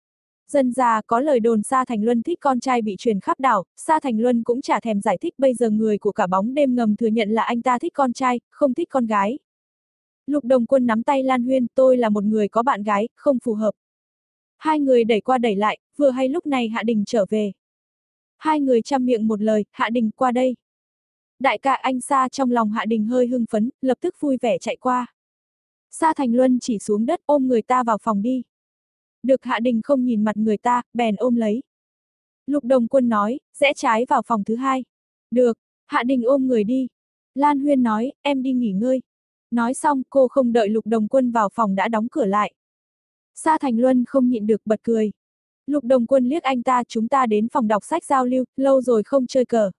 Dân già có lời đồn Sa Thành Luân thích con trai bị truyền khắp đảo, Sa Thành Luân cũng chả thèm giải thích, bây giờ người của cả bóng đêm ngầm thừa nhận là anh ta thích con trai, không thích con gái. Lục Đồng Quân nắm tay Lan Huyên, tôi là một người có bạn gái, không phù hợp. Hai người đẩy qua đẩy lại, vừa hay lúc này Hạ Đình trở về. Hai người chăm miệng một lời, Hạ Đình qua đây. Đại ca anh Sa, trong lòng Hạ Đình hơi hưng phấn, lập tức vui vẻ chạy qua. Sa Thành Luân chỉ xuống đất, ôm người ta vào phòng đi. Được. Hạ Đình không nhìn mặt người ta, bèn ôm lấy. Lục Đồng Quân nói, rẽ trái vào phòng thứ hai. Được. Hạ Đình ôm người đi. Lan Huyên nói, em đi nghỉ ngơi. Nói xong, cô không đợi Lục Đồng Quân vào phòng đã đóng cửa lại. Sa Thành Luân không nhịn được bật cười. Lục Đồng Quân liếc anh ta, chúng ta đến phòng đọc sách giao lưu, lâu rồi không chơi cờ.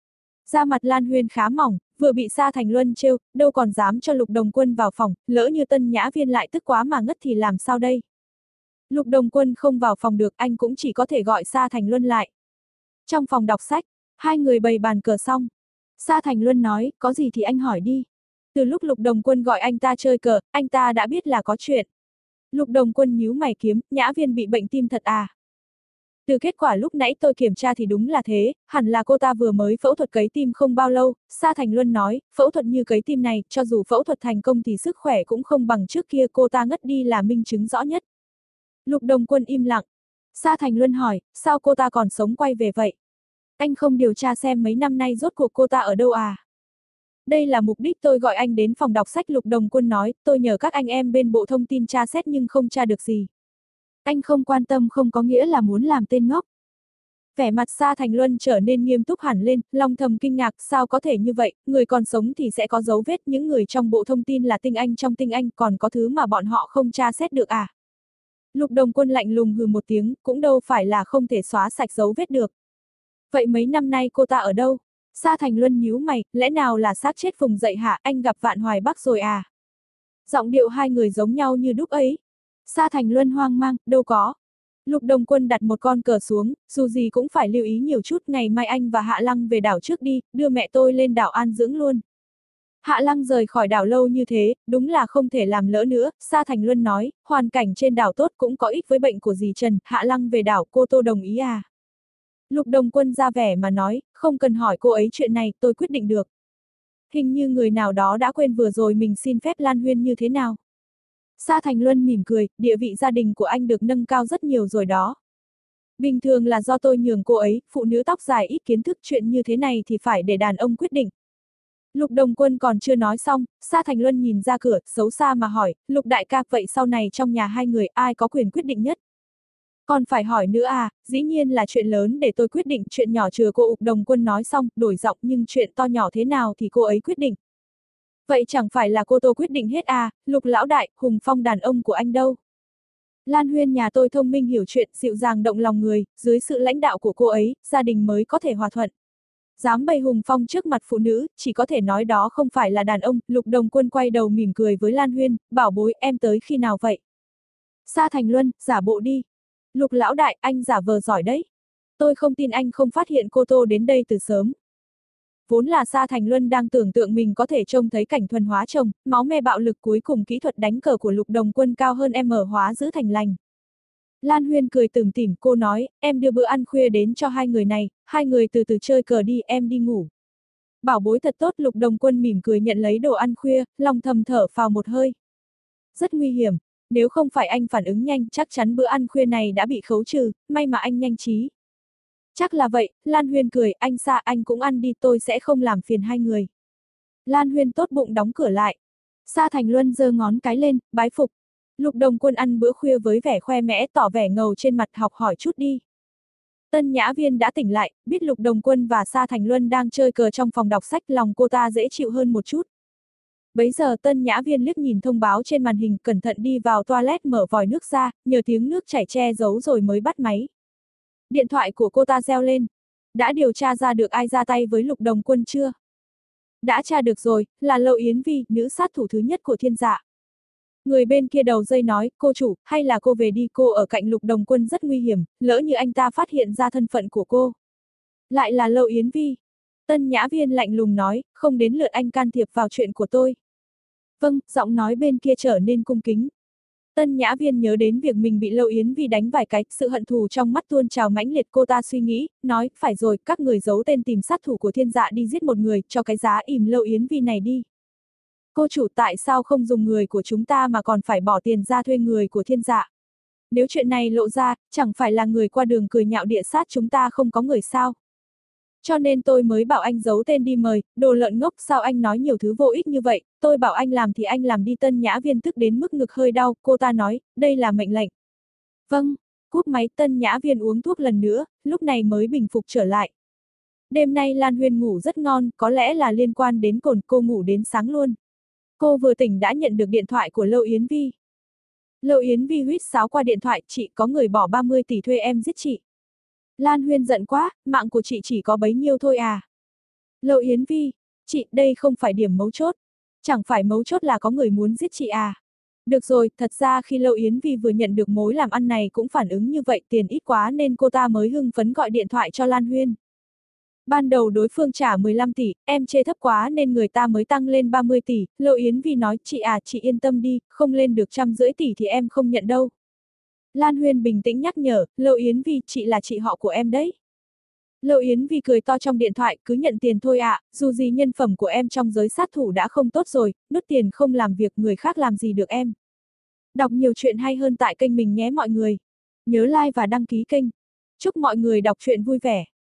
Da mặt Lan Huyên khá mỏng, vừa bị Sa Thành Luân trêu, đâu còn dám cho Lục Đồng Quân vào phòng, lỡ như Tân Nhã Viên lại tức quá mà ngất thì làm sao đây? Lục Đồng Quân không vào phòng được, anh cũng chỉ có thể gọi Sa Thành Luân lại. Trong phòng đọc sách, hai người bày bàn cờ xong. Sa Thành Luân nói, có gì thì anh hỏi đi. Từ lúc Lục Đồng Quân gọi anh ta chơi cờ, anh ta đã biết là có chuyện. Lục Đồng Quân nhíu mày kiếm, Nhã Viên bị bệnh tim thật à? Từ kết quả lúc nãy tôi kiểm tra thì đúng là thế, hẳn là cô ta vừa mới phẫu thuật cấy tim không bao lâu. Sa Thành Luân nói, phẫu thuật như cấy tim này, cho dù phẫu thuật thành công thì sức khỏe cũng không bằng trước kia, cô ta ngất đi là minh chứng rõ nhất. Lục Đồng Quân im lặng. Sa Thành Luân hỏi, sao cô ta còn sống quay về vậy? Anh không điều tra xem mấy năm nay rốt cuộc cô ta ở đâu à? Đây là mục đích tôi gọi anh đến phòng đọc sách. Lục Đồng Quân nói, tôi nhờ các anh em bên Bộ Thông tin tra xét nhưng không tra được gì. Anh không quan tâm không có nghĩa là muốn làm tên ngốc. Vẻ mặt Sa Thành Luân trở nên nghiêm túc hẳn lên, lòng thầm kinh ngạc, sao có thể như vậy, người còn sống thì sẽ có dấu vết, những người trong Bộ Thông tin là tinh anh trong tinh anh, còn có thứ mà bọn họ không tra xét được à? Lục Đồng Quân lạnh lùng hừ một tiếng, cũng đâu phải là không thể xóa sạch dấu vết được. Vậy mấy năm nay cô ta ở đâu? Sa Thành Luân nhíu mày, lẽ nào là xác chết vùng dậy hả, anh gặp Vạn Hoài Bắc rồi à? Giọng điệu hai người giống nhau như đúc ấy. Sa Thành Luân hoang mang, đâu có. Lục Đồng Quân đặt một con cờ xuống, dù gì cũng phải lưu ý nhiều chút, ngày mai anh và Hạ Lăng về đảo trước đi, đưa mẹ tôi lên đảo an dưỡng luôn. Hạ Lăng rời khỏi đảo lâu như thế, đúng là không thể làm lỡ nữa. Sa Thành Luân nói, hoàn cảnh trên đảo tốt cũng có ích với bệnh của dì Trần, Hạ Lăng về đảo cô Tô đồng ý à? Lục Đồng Quân ra vẻ mà nói, không cần hỏi cô ấy chuyện này, tôi quyết định được. Hình như người nào đó đã quên vừa rồi mình xin phép Lan Huyên như thế nào. Sa Thành Luân mỉm cười, địa vị gia đình của anh được nâng cao rất nhiều rồi đó. Bình thường là do tôi nhường cô ấy, phụ nữ tóc dài ít kiến thức, chuyện như thế này thì phải để đàn ông quyết định. Lục Đồng Quân còn chưa nói xong, Sa Thành Luân nhìn ra cửa, xấu xa mà hỏi, Lục đại ca, vậy sau này trong nhà hai người ai có quyền quyết định nhất? Còn phải hỏi nữa à, dĩ nhiên là chuyện lớn để tôi quyết định, chuyện nhỏ chừa cô. Lục Đồng Quân nói xong, đổi giọng, nhưng chuyện to nhỏ thế nào thì cô ấy quyết định. Vậy chẳng phải là cô Tô quyết định hết à, Lục lão đại, hùng phong đàn ông của anh đâu? Lan Huyên nhà tôi thông minh hiểu chuyện, dịu dàng động lòng người, dưới sự lãnh đạo của cô ấy, gia đình mới có thể hòa thuận. Dám bày hùng phong trước mặt phụ nữ, chỉ có thể nói đó không phải là đàn ông. Lục Đồng Quân quay đầu mỉm cười với Lan Huyên, bảo bối, em tới khi nào vậy? Sa Thành Luân, giả bộ đi. Lục lão đại, anh giả vờ giỏi đấy. Tôi không tin anh không phát hiện cô Tô đến đây từ sớm. Vốn là Sa Thành Luân đang tưởng tượng mình có thể trông thấy cảnh thuần hóa chồng, máu me bạo lực, cuối cùng kỹ thuật đánh cờ của Lục Đồng Quân cao hơn em ở hóa giữ thành lành. Lan Huyên cười tủm tỉm, cô nói, em đưa bữa ăn khuya đến cho hai người này, hai người từ từ chơi cờ đi, em đi ngủ. Bảo bối thật tốt. Lục Đồng Quân mỉm cười nhận lấy đồ ăn khuya, lòng thầm thở phào một hơi. Rất nguy hiểm, nếu không phải anh phản ứng nhanh, chắc chắn bữa ăn khuya này đã bị khấu trừ, may mà anh nhanh trí. Chắc là vậy, Lan Huyên cười, anh Sa, anh cũng ăn đi, tôi sẽ không làm phiền hai người. Lan Huyên tốt bụng đóng cửa lại. Sa Thành Luân giơ ngón cái lên, bái phục. Lục Đồng Quân ăn bữa khuya với vẻ khoe mẽ, tỏ vẻ ngầu trên mặt, học hỏi chút đi. Tân Nhã Viên đã tỉnh lại, biết Lục Đồng Quân và Sa Thành Luân đang chơi cờ trong phòng đọc sách, lòng cô ta dễ chịu hơn một chút. Bấy giờ Tân Nhã Viên liếc nhìn thông báo trên màn hình, cẩn thận đi vào toilet mở vòi nước ra, nhờ tiếng nước chảy che giấu rồi mới bắt máy. Điện thoại của cô ta reo lên. Đã điều tra ra được ai ra tay với Lục Đồng Quân chưa? Đã tra được rồi, là Lâu Yến Vi, nữ sát thủ thứ nhất của Thiên Dạ. Người bên kia đầu dây nói, cô chủ, hay là cô về đi, cô ở cạnh Lục Đồng Quân rất nguy hiểm, lỡ như anh ta phát hiện ra thân phận của cô. Lại là Lâu Yến Vi. Tân Nhã Viên lạnh lùng nói, không đến lượt anh can thiệp vào chuyện của tôi. Vâng, giọng nói bên kia trở nên cung kính. Tân Nhã Viên nhớ đến việc mình bị Lâu Yến Vi đánh vài cái, sự hận thù trong mắt tuôn trào mãnh liệt. Cô ta suy nghĩ, nói, phải rồi, các người giấu tên tìm sát thủ của Thiên Dạ đi giết một người, cho cái giá ìm Lâu Yến Vi này đi. Cô chủ, tại sao không dùng người của chúng ta mà còn phải bỏ tiền ra thuê người của Thiên Dạ? Nếu chuyện này lộ ra, chẳng phải là người qua đường cười nhạo địa sát chúng ta không có người sao? Cho nên tôi mới bảo anh giấu tên đi mời, đồ lợn ngốc, sao anh nói nhiều thứ vô ích như vậy, tôi bảo anh làm thì anh làm đi. Tân Nhã Viên tức đến mức ngực hơi đau, cô ta nói, đây là mệnh lệnh. Vâng, cúp máy. Tân Nhã Viên uống thuốc lần nữa, lúc này mới bình phục trở lại. Đêm nay Lan Huyên ngủ rất ngon, có lẽ là liên quan đến cồn, cô ngủ đến sáng luôn. Cô vừa tỉnh đã nhận được điện thoại của Lâu Yến Vi. Lâu Yến Vi huýt sáo qua điện thoại, chị, có người bỏ ba mươi tỷ thuê em giết chị. Lan Huyên giận quá, mạng của chị chỉ có bấy nhiêu thôi à? Lâu Yến Vi, chị, đây không phải điểm mấu chốt. Chẳng phải mấu chốt là có người muốn giết chị à? Được rồi, thật ra khi Lâu Yến Vi vừa nhận được mối làm ăn này cũng phản ứng như vậy, tiền ít quá nên cô ta mới hưng phấn gọi điện thoại cho Lan Huyên. Ban đầu đối phương trả mười lăm tỷ, em chê thấp quá nên người ta mới tăng lên ba mươi tỷ, Lâu Yến Vi nói, chị à, chị yên tâm đi, không lên được trăm rưỡi tỷ thì em không nhận đâu. Lan Huyên bình tĩnh nhắc nhở, Lâu Yến Vi, chị là chị họ của em đấy. Lâu Yến Vi cười to trong điện thoại, cứ nhận tiền thôi ạ, à, dù gì nhân phẩm của em trong giới sát thủ đã không tốt rồi, nút tiền không làm việc người khác làm gì được em. Đọc nhiều chuyện hay hơn tại kênh mình nhé mọi người. Nhớ like và đăng ký kênh. Chúc mọi người đọc truyện vui vẻ.